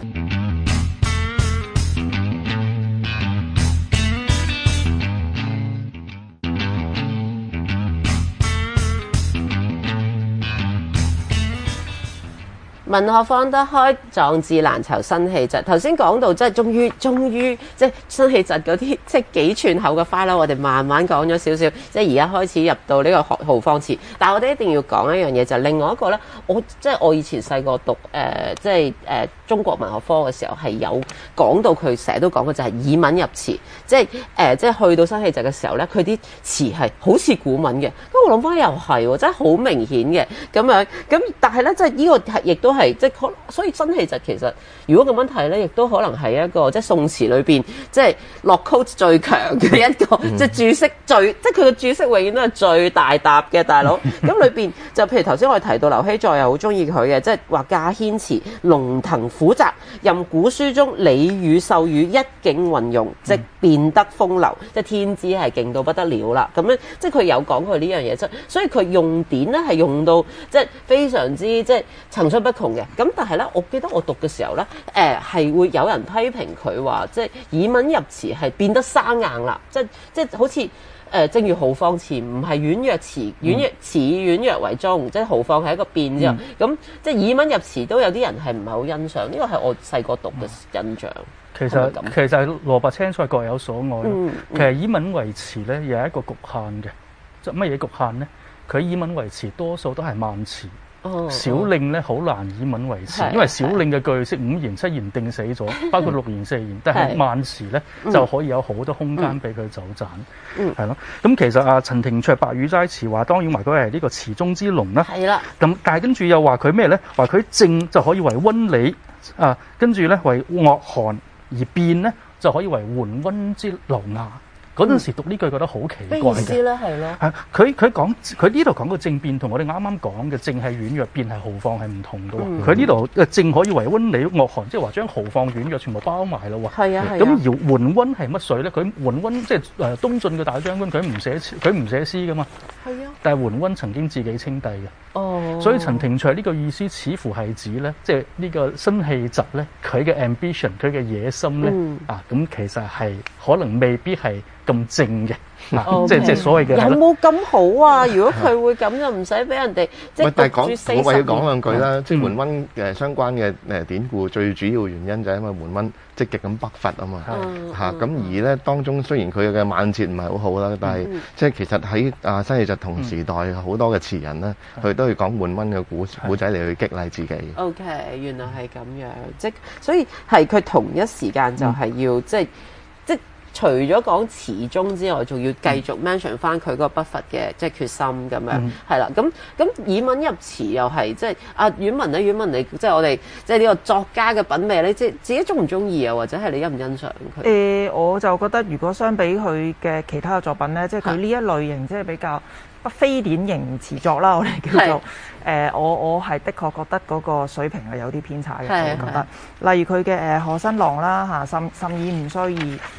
文學放得開，壯志難酬辛棄疾。頭先講到即係終於，終於即係辛棄疾嗰啲即係幾寸厚嘅花啦。我哋慢慢講咗少少，即係而家開始入到呢個豪豪放詞。但係我哋一定要講一樣嘢，就係、是、另外一個咧。我即係我以前細個讀誒、呃，即係誒、呃、中國文學科嘅時候係有講到佢成日都講嘅就係以文入詞，即係誒、呃、即係去到辛棄疾嘅時候咧，佢啲詞係好似古文嘅。咁我諗翻又係，真係好明顯嘅咁樣。咁但係咧，即係呢個係亦都係即係可，所以辛棄疾其實如果咁樣睇咧，亦都可能係一個即係宋詞裏邊即係落 quote 最強嘅一個，即係注釋最，即係佢嘅注釋永遠都係最大沓嘅大佬。咁裏邊就譬如頭先我哋提到劉熙載又好中意佢嘅，即係話稼軒詞龍騰虎澤，任古書中俚語秀語一景運用，即變得風流，即係天資係勁到不得了啦。咁樣即係佢有講佢呢樣嘢，即所以佢用典咧係用到即係非常之即係層出不窮嘅。咁但係咧，我記得我讀嘅時候咧，誒、呃、係會有人批評佢話，即係以文入詞係變得生硬啦，即係即係好似誒、呃，正如豪放詞唔係婉約詞，婉約詞以婉約為宗，即係豪放係一個變之後，咁、嗯、即係以文入詞都有啲人係唔係好欣賞，呢個係我細個讀嘅印象。 其實其實蘿蔔青菜各有所愛。 嗯嗯、 其實以文為詞咧有一個局限嘅，即係乜嘢局限咧？佢以文為詞多數都係慢詞。小令咧好難以文為詞，因為小令嘅句式五言七言定死咗，包括六言四言。但係慢詞咧就可以有好多空間俾佢走盞，係咯。咁其實啊，陳廷卓《白羽齋詞》話，當然話佢係呢個詞中之龍啦。係啦。咁但係跟住又話佢咩咧？話佢正就可以為溫理啊，跟住咧為惡寒，而變咧就可以為緩溫之流雅。嗰陣時讀呢句覺得好奇怪嘅。咩意思咧？係咯。係佢佢講佢呢度講個正變，同我哋啱啱講嘅正係婉約，變係豪放係唔同嘅喎。佢呢度誒正可以為溫理惡寒，即係話將豪放婉約全部包埋咯喎。係啊係啊。咁而緩溫係乜水咧？佢緩溫即係誒東晉嘅大將軍，佢唔寫佢唔寫詩噶嘛。係啊。但係緩溫曾經自己稱帝嘅。哦。所以陳廷卓呢個意思似乎係指咧，即係呢個辛棄疾咧，佢嘅 ambition， 佢嘅野心咧、嗯、啊，咁其實係可能未必係咁正嘅，啊 okay. 即係即係所謂嘅。有冇咁好啊？如果佢會咁就唔使俾人哋即係讀住四十年。我為要講兩句啦，嗯、即係緩溫誒相關嘅誒典故，最主要原因就係因為緩溫積極咁北伐啊嘛，嚇咁、嗯、而咧當中雖然佢嘅晚節唔係好好啦，但係、嗯、即係其實喺啊辛棄疾同時代好多嘅詞人咧，佢、嗯、都係講緩溫嘅古古仔嚟去激勵自己。O、okay, K， 原來係咁樣，即所以係佢同一時間就係要、嗯、即係即。除咗講詞中之外，仲要繼續 mention 翻佢嗰個北伐嘅即係決心咁樣，係啦、嗯。咁咁以文入詞又係即係啊，阮文咧，阮文你即係我哋即係呢個作家嘅品味咧，即係自己中唔中意啊？或者係你欣唔欣賞佢？誒、呃，我就覺得如果相比佢嘅其他嘅作品咧，即係佢呢一類型即係比較不非典型詞作啦，我哋叫做誒、呃，我我係的確覺得嗰個水平係有啲偏差嘅，我覺得。例如佢嘅誒《賀新郎》啦嚇，甚甚矣吾須意嚇，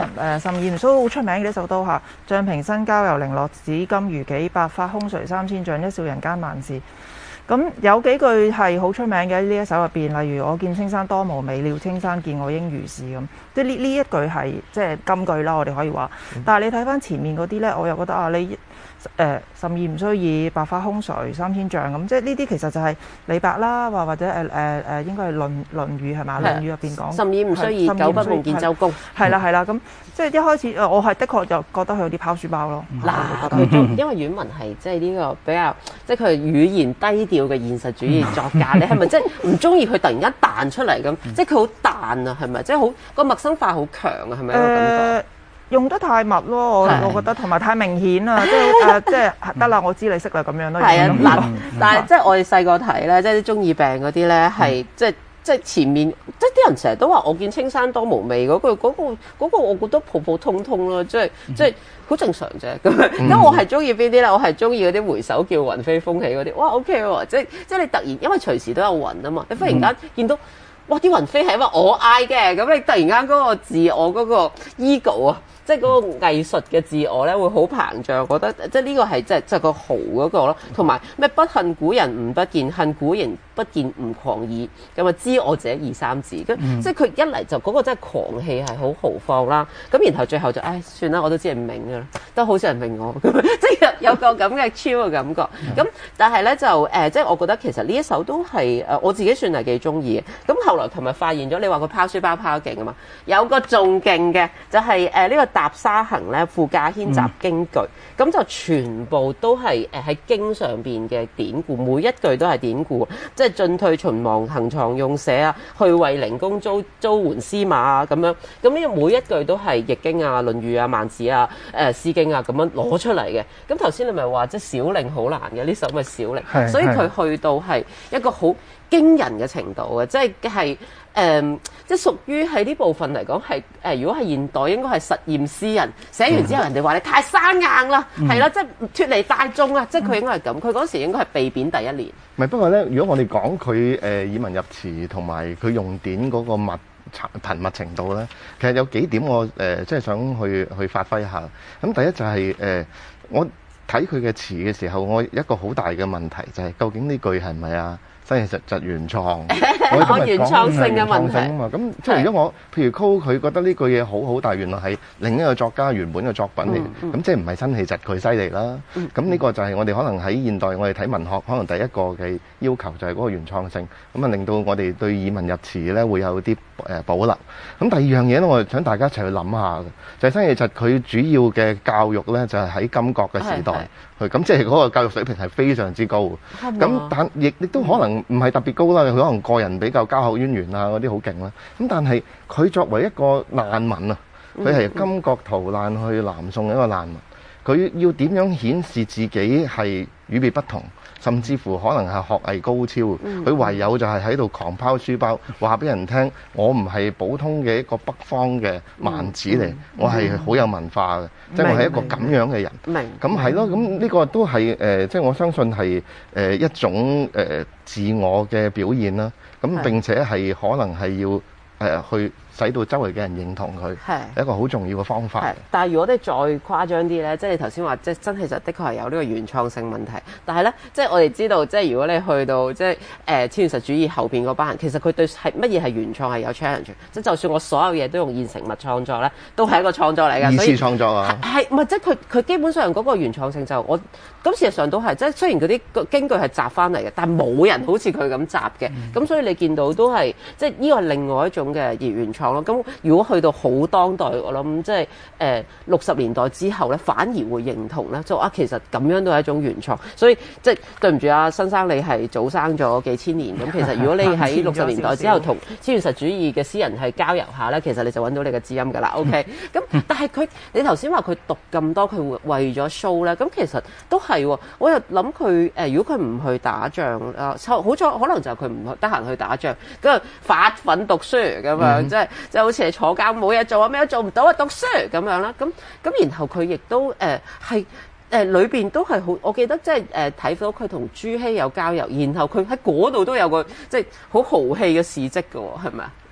誒岑彥蘇好出名嘅呢首都嚇，帳屏新交遊零落子金如幾，白髮空垂三千丈，一笑人間萬事。咁有幾句係好出名嘅呢一首入邊，例如我見青山多無味，料青山見我應如是咁，即係呢呢一句係即係金句啦，我哋可以話。但係你睇翻前面嗰啲呢，我又覺得啊，你誒甚而唔需以白髮空垂三千丈咁，即係呢啲其實就係李白啦，或或者誒誒誒應該係論論語係嘛？論語入邊講甚而唔需以久不夢見周公。 係啦係啦，咁即係一開始我係的確就覺得佢有啲拋書包咯。 嗱，佢中因為阮文係即係呢個比較即係佢語言低調嘅現實主義作家，你係咪即係唔中意佢突然間彈出嚟咁？即係佢好彈啊，係咪？即係好個陌生化好強啊，係咪？ 誒用得太密咯，我我覺得同埋太明顯啦，即係誒即係得啦，我知你識啦咁樣咯。 係啊，嗱，但係即係我哋細個睇咧，即係啲中二病嗰啲咧係即係。即係前面，即係啲人成日都話我見青山多無味嗰句，嗰、嗰個嗰個我覺得普普通通咯，即係即係好正常啫。咁咁、嗯、我係中意邊啲咧？我係中意嗰啲回首叫雲飛風起嗰啲。哇 OK 喎，即係即係你突然，因為隨時都有雲啊嘛，你忽然間見到哇啲雲飛係因為我嗌嘅，咁你突然間嗰個自我嗰個 ego 啊。即係嗰個藝術嘅自我咧，會好膨脹。我覺得即係呢個係即係即係個豪嗰個咯，同埋咩不恨古人吾不見，恨古人不見吾狂矣。咁啊知我者二三字，咁、嗯、即係佢一嚟就嗰、嗰個真係狂氣係好豪放啦。咁然後最後就唉算啦，我都知你唔明㗎啦，都好少人明我咁，即係有個咁嘅超嘅感覺。咁、嗯、但係咧就誒、呃，即係我覺得其實呢一首都係誒我自己算係幾中意嘅。咁後來琴日發現咗，你話佢拋書包拋得勁啊嘛，有個仲勁嘅就係誒呢個。踏沙行咧，副駕牽雜經句，咁、嗯、就全部都係誒喺經上邊嘅典故，每一句都係典故，即係進退秦王行藏用舍啊，去惠靈公租租援司馬啊咁樣，咁呢每一句都係易經啊、論語啊、孟子啊、誒詩經啊咁樣攞出嚟嘅。咁頭先你咪話即係小令好難嘅，呢首咪小令，所以佢去到係一個好驚人嘅程度嘅，即係係。誒、嗯，即係屬於喺呢部分嚟講係誒，如果係現代應該係實驗詩人寫完之後，人哋話你太生硬啦，係、嗯、啦，即係脫離大眾啊，即係佢應該係咁。佢嗰時應該係被貶第一年。唔係，不過咧，如果我哋講佢誒以文入詞同埋佢用典嗰個密頻密程度咧，其實有幾點我誒、呃、即係想去去發揮一下。咁第一就係、是、誒、呃、我睇佢嘅詞嘅時候，我一個好大嘅問題就係、是、究竟呢句係咪啊？真係實實原創，我原創性嘅問題啊嘛。咁即係如果我譬如 call 佢覺得呢句嘢好好，但係原來係另一個作家原本嘅作品嚟，咁、嗯嗯、即係唔係辛棄疾佢犀利啦。咁、嗯、呢個就係我哋可能喺現代我哋睇文學，可能第一個嘅要求就係嗰個原創性，咁啊令到我哋對以文入詞咧會有啲誒保留。咁第二樣嘢咧，我想大家一齊去諗下嘅，就係辛棄疾佢主要嘅教育咧，就係喺金國嘅時代。佢咁即係嗰個教育水平係非常之高，咁但亦亦都可能唔係特別高啦。佢可能個人比較交口淵源啊嗰啲好勁啦。咁但係佢作為一個難民啊，佢係金國逃難去南宋嘅一個難民，佢要點樣顯示自己係與別不同，甚至乎可能係學藝高超，佢唯有就係喺度狂拋書包，話俾人聽，我唔係普通嘅一個北方嘅蠻子嚟，我係好有文化嘅，即係我係一個咁樣嘅人。明咁係咯，咁呢個都係誒，即係我相信係誒一種誒自我嘅表現啦。咁並且係可能係要誒去使到周圍嘅人認同佢，係一個好重要嘅方法。但係如果你再誇張啲咧，即係你頭先話，即係真係就的確係有呢個原創性問題。但係咧，即係我哋知道，即係如果你去到即係誒、呃、超現實主義後邊嗰班人，其實佢對係乜嘢係原創係有 challenge。即係就算我所有嘢都用現成物創作咧，都係一個創作嚟㗎。二次創作啊，係唔係即係佢佢基本上嗰個原創性就我咁事實上都係，即係雖然嗰啲經句係摘翻嚟嘅，但係冇人好似佢咁摘嘅。咁、嗯、所以你見到都係即係呢個係另外一種嘅原創。咁如果去到好當代，我諗即係誒六十年代之後咧，反而會認同咧，就啊其實咁樣都係一種原創。所以即係對唔住啊，新生你係早生咗幾千年。咁其實如果你喺六十年代之後同超現實主義嘅詩人係交流下咧，其實你就揾到你嘅知音㗎啦。OK，咁但係佢你頭先話佢讀咁多，佢會為咗 show 咧，咁其實都係喎。我又諗佢誒，如果佢唔去打仗啊，好彩可能就係佢唔得閒去打仗，跟住發奮讀書咁樣，嗯、即係。即係好似係坐監冇嘢做啊，咩都做唔到啊，讀書咁樣啦。咁咁然後佢亦都誒係誒裏邊都係好，我記得即係誒睇到佢同朱熹有交遊，然後佢喺嗰度都有個即係好豪氣嘅事蹟㗎喎，係咪啊？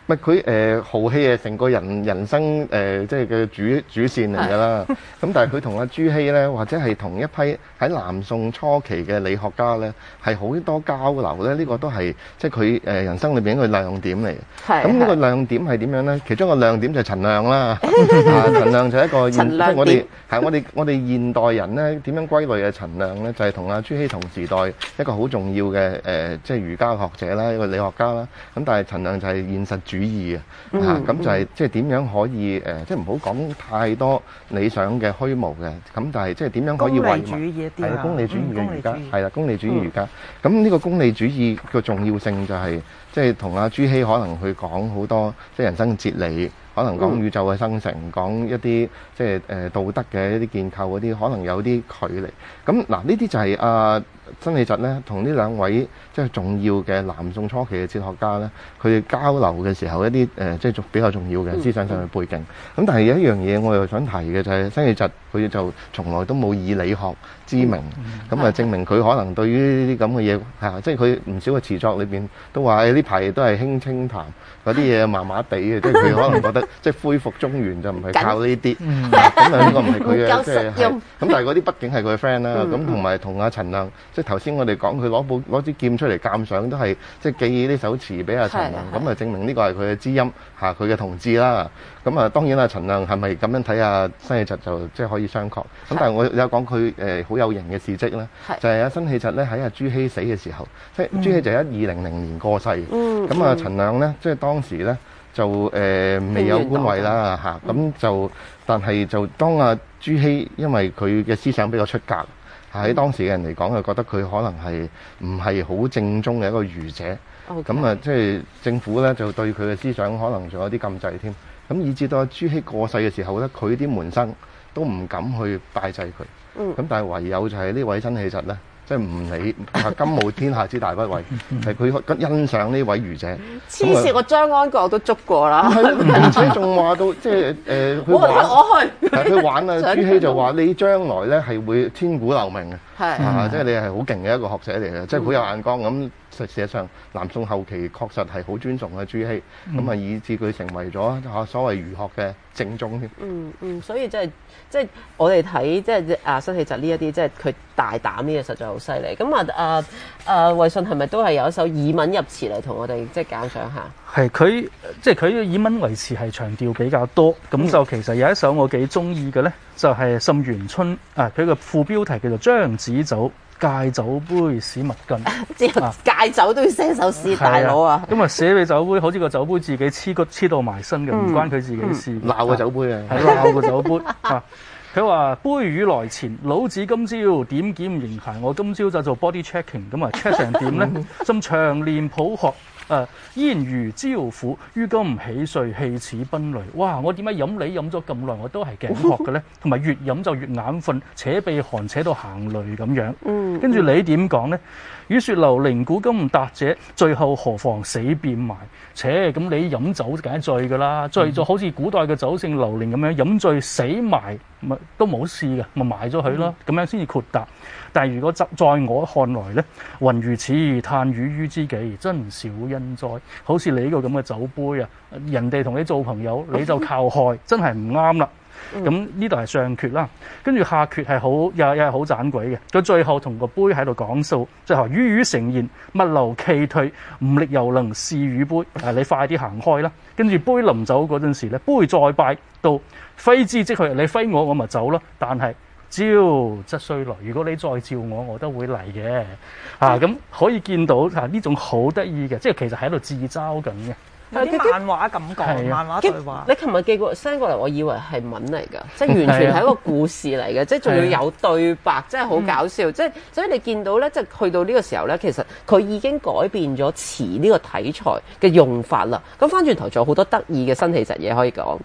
唔係佢誒豪氣係成個人人生誒、呃、即係嘅主主線嚟㗎啦。咁但係佢同阿朱熹咧，或者係同一批喺南宋初期嘅理學家咧，係好多交流咧。呢、這個都係即係佢誒人生裏邊一個亮點嚟。係。咁呢個亮點係點樣咧？其中一個亮點就係陳亮啦。啊，陳亮就係一個現即係我哋係我哋我哋現代人咧點樣歸類嘅陳亮咧，就係同阿朱熹同時代一個好重要嘅誒、呃，即係儒家學者啦，一個理學家啦。咁但係陳亮就係現實主義嘅，嗯、啊咁就係即係點樣可以誒、呃，即係唔好講太多理想嘅虛無嘅，咁但係即係點樣可以為民係啦，功利主義嘅儒家係啦，功利主義儒家。咁呢、嗯、個功利主義嘅重要性就係即係同阿朱熹可能去講好多即係人生哲理。可能講宇宙嘅生成，講一啲即係誒道德嘅一啲建構嗰啲，可能有啲距離。咁嗱，呢啲就係阿辛棄疾咧，同呢兩位即係重要嘅南宋初期嘅哲學家咧，佢哋交流嘅時候一啲誒即係比較重要嘅思想上嘅背景。咁、嗯、但係有一樣嘢我又想提嘅就係辛棄疾，佢就從來都冇以理學知名，咁、嗯、啊證明佢可能對於呢啲咁嘅嘢嚇，即係佢唔少嘅詞作裏邊都話誒呢排都係輕清談嗰啲嘢麻麻地嘅，即係佢可能覺得即係恢復中原就唔係靠呢啲，咁啊呢個唔係佢嘅即係係，咁但係嗰啲畢竟係佢嘅 friend 啦，咁同埋同阿陳亮，即係頭先我哋講佢攞部攞支劍出嚟鑑賞都係即係寄呢首詞俾阿陳亮，咁啊證明呢個係佢嘅知音嚇，佢嘅同志啦。咁啊當然啦，陳亮係咪咁樣睇阿辛棄疾就即係可以商榷。咁但係我有講佢誒好有型嘅事蹟咧，就係阿辛棄疾咧喺阿朱熹死嘅時候，即係朱熹就喺一二零零年過世，咁啊陳亮咧即係當時咧就誒、呃、未有官位啦嚇，咁就但係就當阿朱熹因為佢嘅思想比較出格，喺當時嘅人嚟講就覺得佢可能係唔係好正宗嘅一個儒者，咁啊即係政府咧就對佢嘅思想可能仲有啲禁制添，咁以至到阿朱熹過世嘅時候咧，佢啲門生都唔敢去拜祭佢，咁、嗯、但係唯有就係呢位辛棄疾咧。即係唔理，係今無天下之大不韙，係佢欣賞呢位儒者。 黐線，我張安國都捉過啦， 而且仲話到即係誒，佢玩， 我去， 佢玩啊！朱熹就話你將來咧係會千古留名嘅，係啊，即係你係好勁嘅一個學者嚟嘅，即係好有眼光咁。實事實上，南宋後期確實係好尊崇嘅朱熹，咁、嗯、啊以致佢成為咗嚇所謂儒學嘅正宗添。嗯嗯，所以即係即係我哋睇即係啊辛棄疾呢一啲，即係佢大膽呢嘢實在好犀利。咁啊啊啊衛信係咪都係有一首以文入詞嚟同我哋即係鑑賞下？ 係佢即係佢以文為詞係強調比較多。咁就其實有一首我幾中意嘅咧，就係《沁園春》啊，佢個副標題叫做《張子酒》。戒酒杯使墨根， 即係戒酒都要寫首詩，大佬啊！ 咁啊寫俾酒杯，好似個酒杯自己黐個黐到埋身嘅，唔、嗯、關佢自己事。 鬧、嗯、個酒杯啊！ 係鬧個酒杯啊！佢話杯與來前，老子今朝點檢形骸，我今朝就做 body checking， 咁啊 check 成點咧？浸長年抱學。誒煙如焦虎，於今起睡，氣似奔雷。哇！我點解飲你飲咗咁耐，我都係頸渴嘅咧？同埋越飲就越眼瞓，扯鼻鼾扯到行雷咁樣。嗯，跟住你點講咧？雨雪流零古今達者，最後何妨死變埋？且咁你飲酒梗係醉㗎啦，醉咗好似古代嘅酒聖劉伶咁樣飲醉死埋，咪都冇事嘅，咪埋咗佢咯，咁樣先至豁達。但係如果在我看來咧，雲如此嘆與於知己，真小恩哉。好似你呢個咁嘅酒杯啊，人哋同你做朋友，你就靠害，真係唔啱啦。咁呢度係上闕啦，跟住下闕係好又又係好盞鬼嘅。佢最後同個杯喺度講數，最後於於誠言，物流氣退，吾力猶能試與杯。啊，你快啲行開啦！跟住杯臨走嗰陣時咧，杯再拜到揮之即去，你揮我我咪走咯。但係招則須來，如果你再召我，我都會嚟嘅。啊，咁可以見到啊呢種好得意嘅，即係其實喺度自嘲緊嘅。 有啲漫畫感覺，漫畫對話。 你琴日寄過 send 過嚟，我以為係文嚟㗎，即係完全係一個故事嚟嘅，即係仲要有對白，真係好搞笑。即係所以你見到咧，即係去到呢個時候咧，其實佢已經改變咗詞呢個題材嘅用法啦。咁翻轉頭仲有好多得意嘅辛棄疾嘢可以講。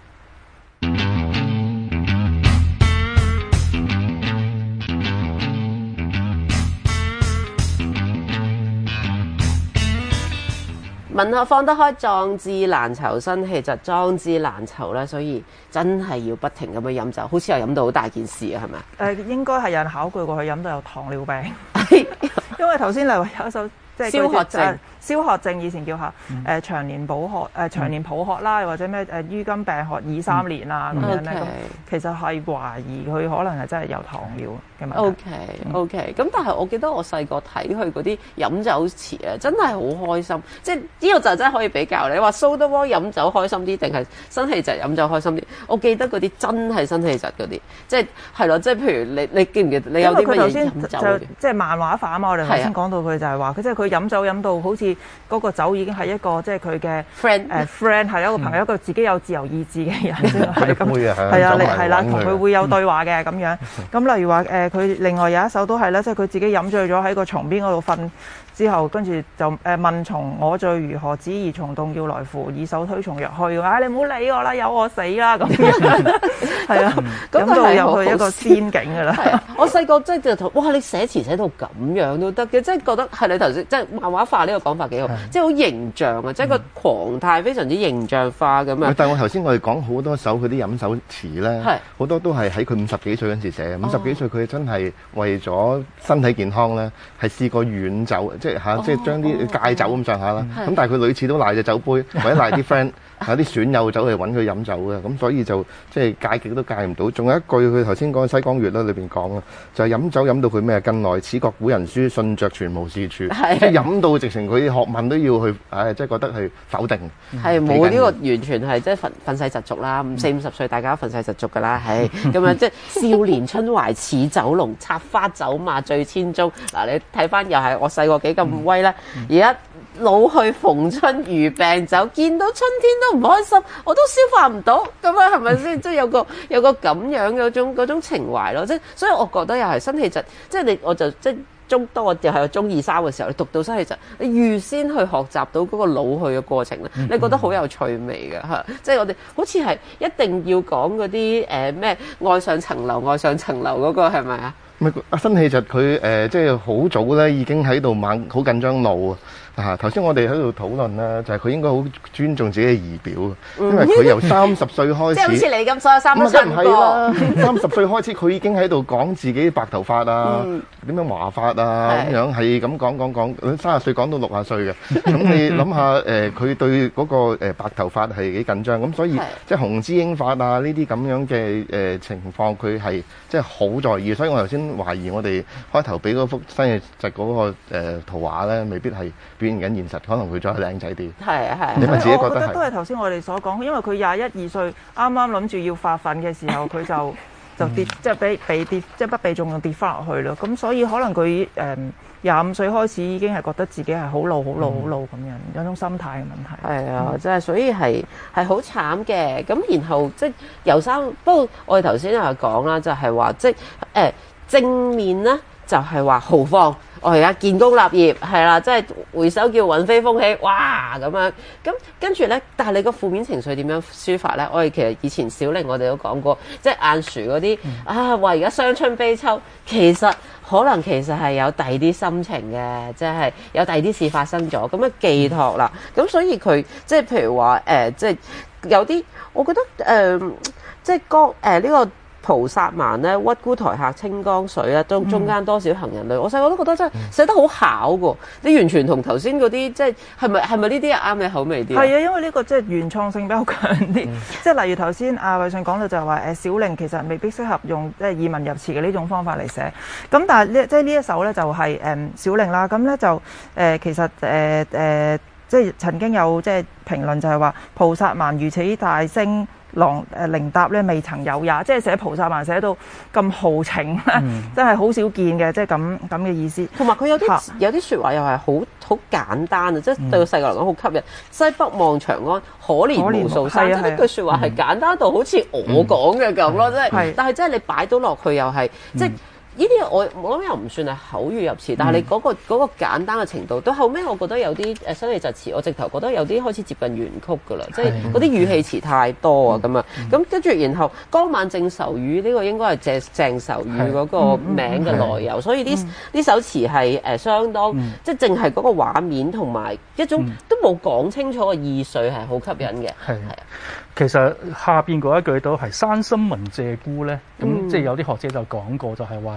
文學放得開，壯志難酬。辛棄疾壯志難酬咧，所以真係要不停咁樣飲酒，好似又飲到好大件事啊，係咪？誒、 呃，應該係有人考據過佢飲到有糖尿病，因為頭先嚟話有一首即係消渴症， 消渴症以前叫下誒、 嗯呃、長年補渴誒、呃、長年抱渴啦，或者咩誒淤金病渴二三年啊咁、 嗯、 樣咧，咁、 okay. 其實係懷疑佢可能係真係有糖尿嘅問題。 O K O K，咁但係我記得我細個睇佢嗰啲飲酒詞啊，真係好開心，即係呢個就真係可以比較。你話蘇德窩飲酒開心啲，定係辛棄疾飲酒開心啲？我記得嗰啲真係辛棄疾嗰啲，即係係咯，即係譬如你你記唔記得你有啲乜嘢飲酒嘅？ 即係漫畫化啊嘛！我哋頭先講到佢就係話佢即係佢飲酒飲到好似嗰個酒已經係一個即係佢嘅 friend 誒 friend 係一個朋友，一個自己有自由意志嘅人先係咁。 係係啊，係啦，同佢會有對話嘅咁樣。咁例如話誒，佢另外有一首都係咧，即係佢自己飲醉咗喺個床邊嗰度瞓。之後跟住就誒問蟲我醉如何止而蟲洞要來扶，以手推蟲入去，啊你唔好理我啦，由我死啦咁樣，係啊，咁就入去一個仙境㗎啦。 我細個即係就哇，你寫詞寫到咁樣都得嘅，即係覺得係你頭先即係漫畫化呢個講法幾好，即係好形象啊，即係個狂態非常之形象化咁樣。 但係我頭先我哋講好多首佢啲飲酒詞咧，好多都係喺佢五十幾歲嗰陣時寫嘅。五十幾歲佢真係為咗身體健康咧，係試過遠走，即係嚇，即係將啲戒酒咁上下啦。咁但係佢屢次都賴隻酒杯，或者賴啲 friend 有啲損友走嚟揾佢飲酒嘅。咁所以就即係戒極都戒唔到。仲有一句佢頭先講《西江月》啦，裏邊講啊，就係飲酒飲到佢咩？近來此國古人書，信著全無是處。即係飲到直情佢學問都要去，唉，即係覺得係否定。 係冇呢個完全係即係憤憤世嫉俗啦。五四五十歲大家都憤世嫉俗㗎啦，係咁樣即係少年春懷似酒濃，插花酒馬醉千宗。嗱，你睇翻又係我細個幾咁威啦，而家。老去逢春如病酒，見到春天都唔開心，我都消化唔到，咁樣係咪先？即係有個有個咁樣嗰種嗰種情懷咯，即係所以我覺得又係辛棄疾，即係你我就即係中多我又係中二三嘅時候，你讀到辛棄疾，你預先去學習到嗰個老去嘅過程咧，你覺得好有趣味嘅嚇，即係我哋好似係一定要講嗰啲誒咩愛上層樓愛上層樓嗰個係咪啊？ 咪阿辛棄疾佢誒即係好早咧已經喺度猛好緊張怒啊！啊頭先我哋喺度討論咧，就係佢應該好尊重自己嘅儀表，因為佢由三十歲開始， 即係好似你咁，所有衫都襯過。 三十歲開始，佢已經喺度講自己白頭髮啊，點樣華髮啊咁樣，係咁講講講，三十歲講到六十歲嘅。咁你諗下誒，佢對嗰個誒白頭髮係幾緊張？咁所以即係紅脂英髮啊呢啲咁樣嘅誒情況，佢係即係好在意。所以我頭先懷疑我哋開頭俾嗰幅辛棄疾嗰個誒圖畫咧，未必係表現緊現實，可能佢再靚仔啲。 係啊係。 你咪自己覺得係？ 我覺得都係頭先我哋所講，因為佢廿一二歲，啱啱諗住要發奮嘅時候，佢就就跌，即係俾俾跌，即係不被重用跌翻落去咯。咁所以可能佢誒廿五歲開始已經係覺得自己係好老好老好老咁樣，有種心態嘅問題。 係啊，即係所以係係好慘嘅。咁然後即係遊山，不過我哋頭先又講啦，就係話即係誒正面咧，就係話豪放。我而家建功立業係啦，即係回首叫雲飛風起，哇咁樣。咁跟住咧，但係你個負面情緒點樣抒發咧？我哋其實以前小玲我哋都講過，即係晏殊嗰啲啊，話而家傷春悲秋，其實可能其實係有第二啲心情嘅，即係有第二啲事發生咗，咁樣寄託啦。咁所以佢即係譬如話誒、呃，即係有啲，我覺得誒、呃，即係江誒呢個。菩薩蠻咧，鬱孤台客清江水咧，中中間多少行人淚。嗯、我細個都覺得真係寫得好巧喎，你完全同頭先嗰啲即係係咪係咪呢啲啱你口味啲？係啊，因為呢個即係原創性比較強啲。嗯、即係例如頭先阿偉信講到就係話誒小玲其實未必適合用即係以文入詞嘅呢種方法嚟寫。咁但係呢即係呢一首咧就係、是、誒小玲啦。咁咧就誒、呃、其實誒誒、呃呃、即係曾經有即係評論就係話菩薩蠻如此大聲。郎誒凌答咧未曾有也，即係寫菩薩蠻寫到咁豪情咧，嗯、真係好少見嘅，即係咁咁嘅意思。 同埋佢有啲有啲説話又係好好簡單啊，即係、嗯、對個細個嚟講好吸引。西北望長安，可憐無數山，即係呢句説話係簡單到好似我講嘅咁咯，即係。但係真係你擺到落去又係即係。嗯呢啲我我諗又唔算係口語入詞，但係你嗰、嗰個嗰、嗰個簡單嘅程度，到後尾我覺得有啲誒辛棄疾詞，我直頭覺得有啲開始接近原曲㗎啦，即係嗰啲語氣詞太多啊咁啊，咁跟住然後江晚正愁語呢個應該係鄭鄭愁予嗰個名嘅來由，所以呢呢首詞係誒相當、嗯、即係淨係嗰個畫面同埋一種、嗯、都冇講清楚嘅意緒係好吸引嘅，係啊。 其實下邊嗰一句都係山深聞鷓鴣咧，咁、嗯、即係有啲學者就講過，就係話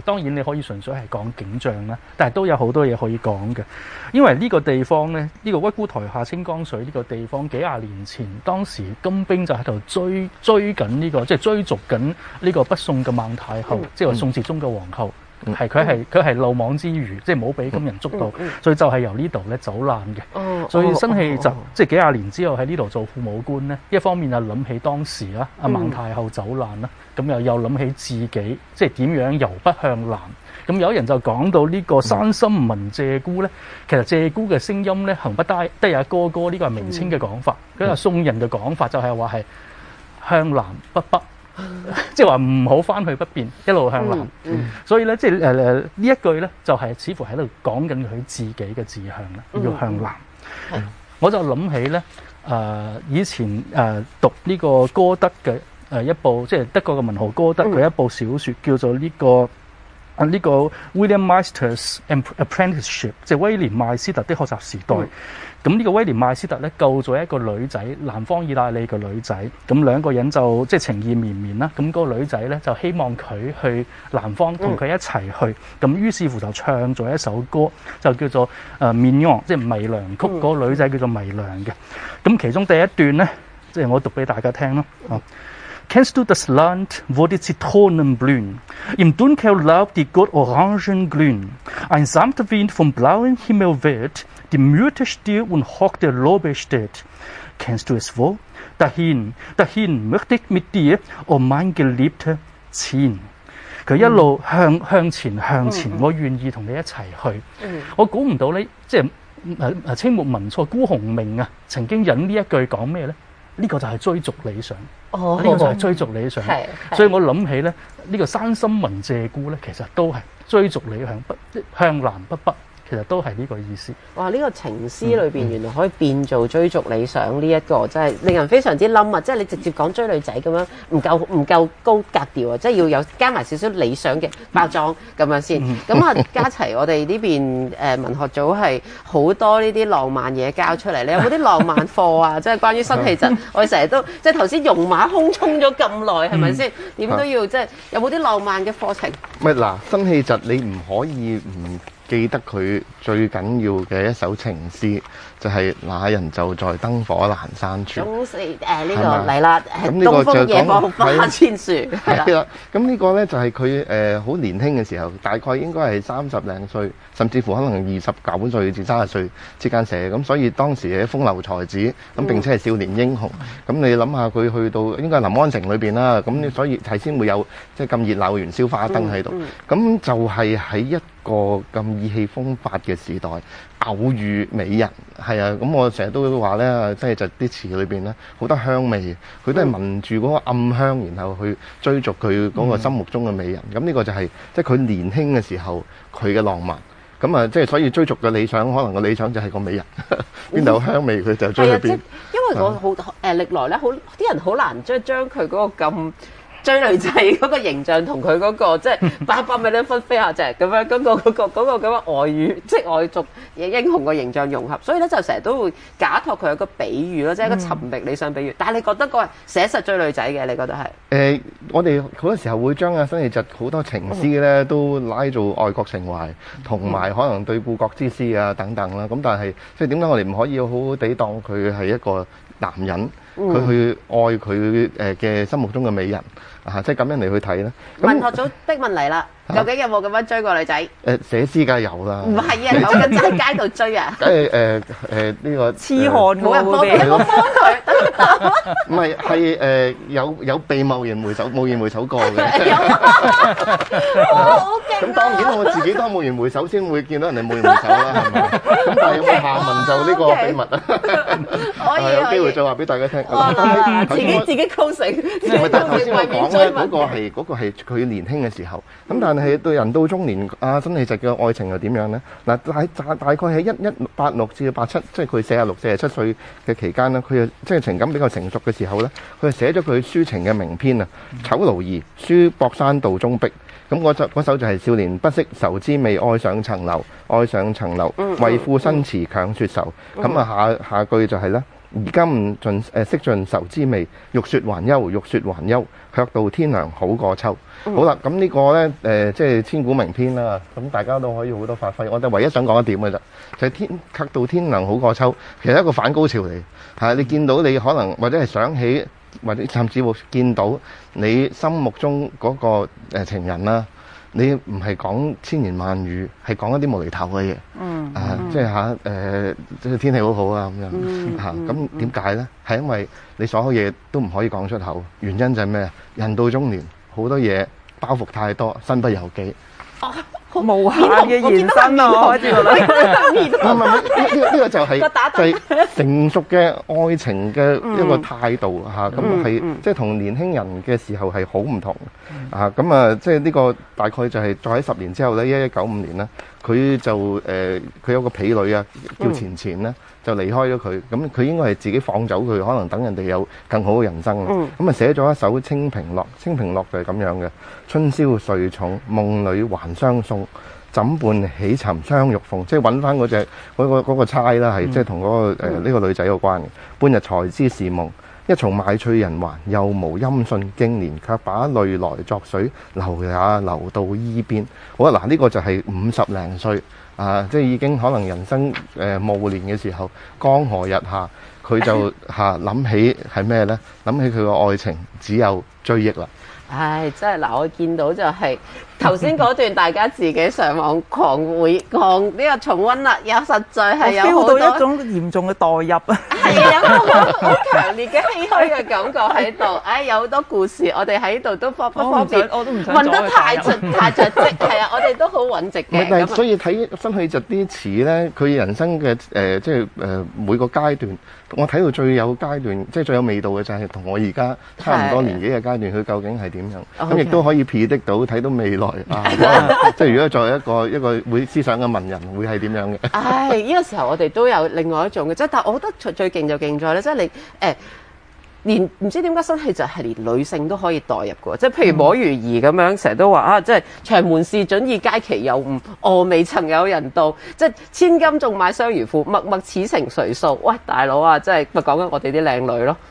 當然你可以純粹係講景象啦，但係都有好多嘢可以講嘅。因為呢個地方咧，呢、呢個屈孤台下清江水呢個地方，幾廿年前當時金兵就喺度追追緊呢、呢個，即係追逐緊呢個北宋嘅孟太后，嗯、即係話宋哲宗嘅皇后。係佢係佢係漏網之魚，即係冇俾金人捉到，嗯嗯、所以就係由呢度咧走難嘅。哦、所以辛棄疾、哦、即係幾廿年之後喺呢度做父母官咧，一方面就諗起當時啦，阿孟太后走難啦，咁又又諗起自己即係點樣由北向南。咁有人就講到呢個山深聞鷓鴣咧，其實鷓鴣嘅聲音咧，行不得得也哥哥，呢個係明清嘅講法。咁啊、嗯、宋人嘅講法就係話係向南不北。即係話唔好翻去北邊，一路向南。嗯嗯、所以咧，即係誒誒呢一句咧，就係、是、似乎喺度講緊佢自己嘅志向啦，嗯、要向南。嗯、我就諗起咧，誒、呃、以前誒、呃、讀呢個歌德嘅誒一部，即係德國嘅文豪歌德佢一部小說叫做呢、這個啊呢、這個 William Meister's Apprenticeship， 即係威廉麥斯特的學習時代。嗯咁呢個威廉麥斯特咧救咗一個女仔，南方意大利嘅女仔，咁兩個人就即係情意綿綿啦。咁、那、嗰個女仔咧就希望佢去南方同佢一齊去，咁、嗯、於是乎就唱咗一首歌，就叫做誒《Mignon》，即係迷娘曲。嗰、嗯、個女仔叫做迷娘嘅。咁其中第一段咧，即係我讀俾大家聽咯。啊 Kennst du das Land, wo die Zitronen blühen? Im Dunkellaub die Goldorangen glühen. Ein sanfter Wind vom blauen Himmel weht, die Myrte still und hoch der Lorbeer steht. Kennst du es wohl? Dahin, dahin möchte ich mit dir, oh mein Geliebter, ziehen. 佢一路向向前向前，嗯、我願意同你一齊去。嗯、我估唔到咧，即係誒誒清末民初辜鴻銘啊，曾經引呢一句講咩咧？呢、這個就係追逐理想。哦，呢個就係追逐理想。係，所以我諗起咧，呢、這個山深聞鷓鴣咧，其實都係追逐理想，北向南不北。其實都係呢個意思。哇！呢、這個情詩裏邊原來可以變做追逐理想呢一、這個，真係令人非常之冧啊！即係你直接講追女仔咁樣，唔夠唔夠高格調啊！即係要有加埋少少理想嘅包裝咁樣先。咁啊，嘉齊我哋呢邊誒文學組係好多呢啲浪漫嘢交出嚟。你有冇啲浪漫課啊？即係關於辛棄疾，我哋成日都即係頭先戎馬空衝咗咁耐，係咪先？點都要即係有冇啲浪漫嘅課程？ 咪嗱，辛棄疾你唔可以唔記得佢最緊要嘅一首情詩，就係、是、那人就在燈火闌珊處。總是誒呢個嚟啦，東風夜放花千樹係啦。咁呢個咧就係佢誒好年輕嘅時候，大概應該係三十零歲，甚至乎可能二十九歲至三十歲之間寫。咁所以當時嘅風流才子，咁並且係少年英雄。咁、嗯、你諗下佢去到應該係臨安城裏邊啦，咁所以係先會有即係咁熱鬧嘅元宵花燈喺度。咁、嗯嗯、就係喺一個咁意氣風發嘅時代，偶遇美人，係啊！咁我成日都話咧，即係就啲詞裏邊咧好多香味，佢都係聞住嗰個暗香，然後去追逐佢嗰個心目中嘅美人。咁呢、嗯、個就係即係佢年輕嘅時候佢嘅浪漫。咁啊，即係所以追逐嘅理想，可能個理想就係個美人，邊度有香味佢就追去邊。因為我好誒歷來咧，好啲人好難將將佢嗰個咁追女仔嗰個形象同佢嗰個即係八百米一分飛下隻咁樣嗰個嗰個嗰個咁嘅外語即係外族英雄個形象融合，所以咧就成日都會假託佢有個比喻咯，即係一個尋覓理想比喻。但係你覺得嗰個寫實追女仔嘅，你覺得係？誒，我哋好多時候會將阿辛棄疾好多情詩咧都拉做愛國情懷，同埋可能對故國之思啊等等啦。咁但係即係點解我哋唔可以好好地當佢係一個男人？佢去愛佢誒嘅心目中嘅美人啊，即係咁樣嚟去睇咧。文學組的問嚟啦，究竟有冇咁樣追過女仔？誒寫詩梗係有啦。唔係啊，講緊真係街度追啊。梗係誒誒呢個痴漢冇人幫佢，我幫佢。唔係係誒有有被貿然回首貿然回首過嘅。有啊，好勁！咁當然我自己都貿然回首先會見到人哋貿然回首啦，係咪？咁但係有冇下文就呢個秘密啊？可以有機會再話俾大家聽。哇！自己自己構成，唔係，但係頭先我講咧，嗰個係嗰個係佢年輕嘅時候。咁但係對人到中年，阿辛棄疾嘅愛情又點樣咧？嗱，大大大概喺一一八六至八七，即係佢四十六、四十七歲嘅期間咧，佢又即係情感比較成熟嘅時候咧，佢就寫咗佢抒情嘅名篇啊，《丑奴兒》《書博山道中壁》。咁嗰首嗰首就係少年不識愁滋味，愛上層樓，愛上層樓，為賦新詞強說愁。咁啊下下句就係咧。 而今盡誒識盡愁滋味，欲説還休，欲説還休，卻道天涼好過秋。 嗯、 好啦，咁呢個呢，誒、呃，即係千古名篇啦。咁大家都可以好多發揮。我哋唯一想講一點嘅啫，就係、是、天卻道天涼好過秋，其實係一個反高潮嚟。係、啊、你見到你可能或者係想起，或者甚至會見到你心目中嗰、那個、呃、情人啦。你唔係講千言萬語，係講一啲無厘頭嘅嘢。嗯。啊，即係嚇誒，即係天氣好好啊咁樣。嗯。嚇，咁點解咧？係因為你所有嘢都唔可以講出口，原因就係咩啊？人到中年，好多嘢包袱太多，身不由己。 啊無限嘅延伸啊！我開始覺得， 唔係唔係，呢個呢個就係就係成熟嘅愛情嘅一個態度嚇，咁係即係同年輕人嘅時候係好唔同啊！咁啊，即係呢個大概就係再喺十年之後咧，一一九五年咧，佢就誒佢有個婢女啊，叫錢錢咧，就離開咗佢，咁佢應該係自己放走佢，可能等人哋有更好嘅人生。咁啊寫咗一首《清平樂》，《清平樂》就係咁樣嘅：春宵歲重，夢裏還相送。怎伴起尋相玉鳳，即係揾翻嗰隻嗰個嗰個釵啦，係即係同嗰個誒呢個女仔有關嘅。半日才知是夢，一從買翠人還，又無音訊，經年卻把淚來作水，流也流到衣邊。好啊，嗱呢個就係五十零歲啊，即係已經可能人生誒暮年嘅時候，江河日下，佢就嚇諗起係咩呢？諗起佢個愛情只有追憶啦。 唉，真係嗱，我見到就係頭先嗰段，大家自己上網狂會狂呢個重溫啦，有實在係有好多到一種嚴重嘅代入啊， 係啊，有個好好強烈嘅唏噓嘅感覺喺度。唉，有好多故事，我哋喺度都方不方便， 我都唔想問得太盡太盡職，係啊，我哋都好穩直嘅。 但係所以睇辛棄疾啲詞咧，佢人生嘅誒、呃，即係誒、呃、每個階段，我睇到最有階段，即係最有味道嘅就係同我而家差唔多年紀嘅階段，佢究竟係點樣？咁亦都可以 predict 到睇到未來啊！即係如果作為一個一個會思想嘅文人，會係點樣嘅？ 唉，呢、這個時候我哋都有另外一種嘅，即係但係我覺得最最勁就勁在咧，即係你誒、欸，連唔知點解辛棄疾係連女性都可以代入嘅，即係譬如摸魚兒咁樣，成日都話啊，即係長門事準以佳期有誤，峨眉曾有人道，即係千金縱買相如負，脈脈此情誰訴？喂，大佬啊，即係咪講緊我哋啲靚女咯？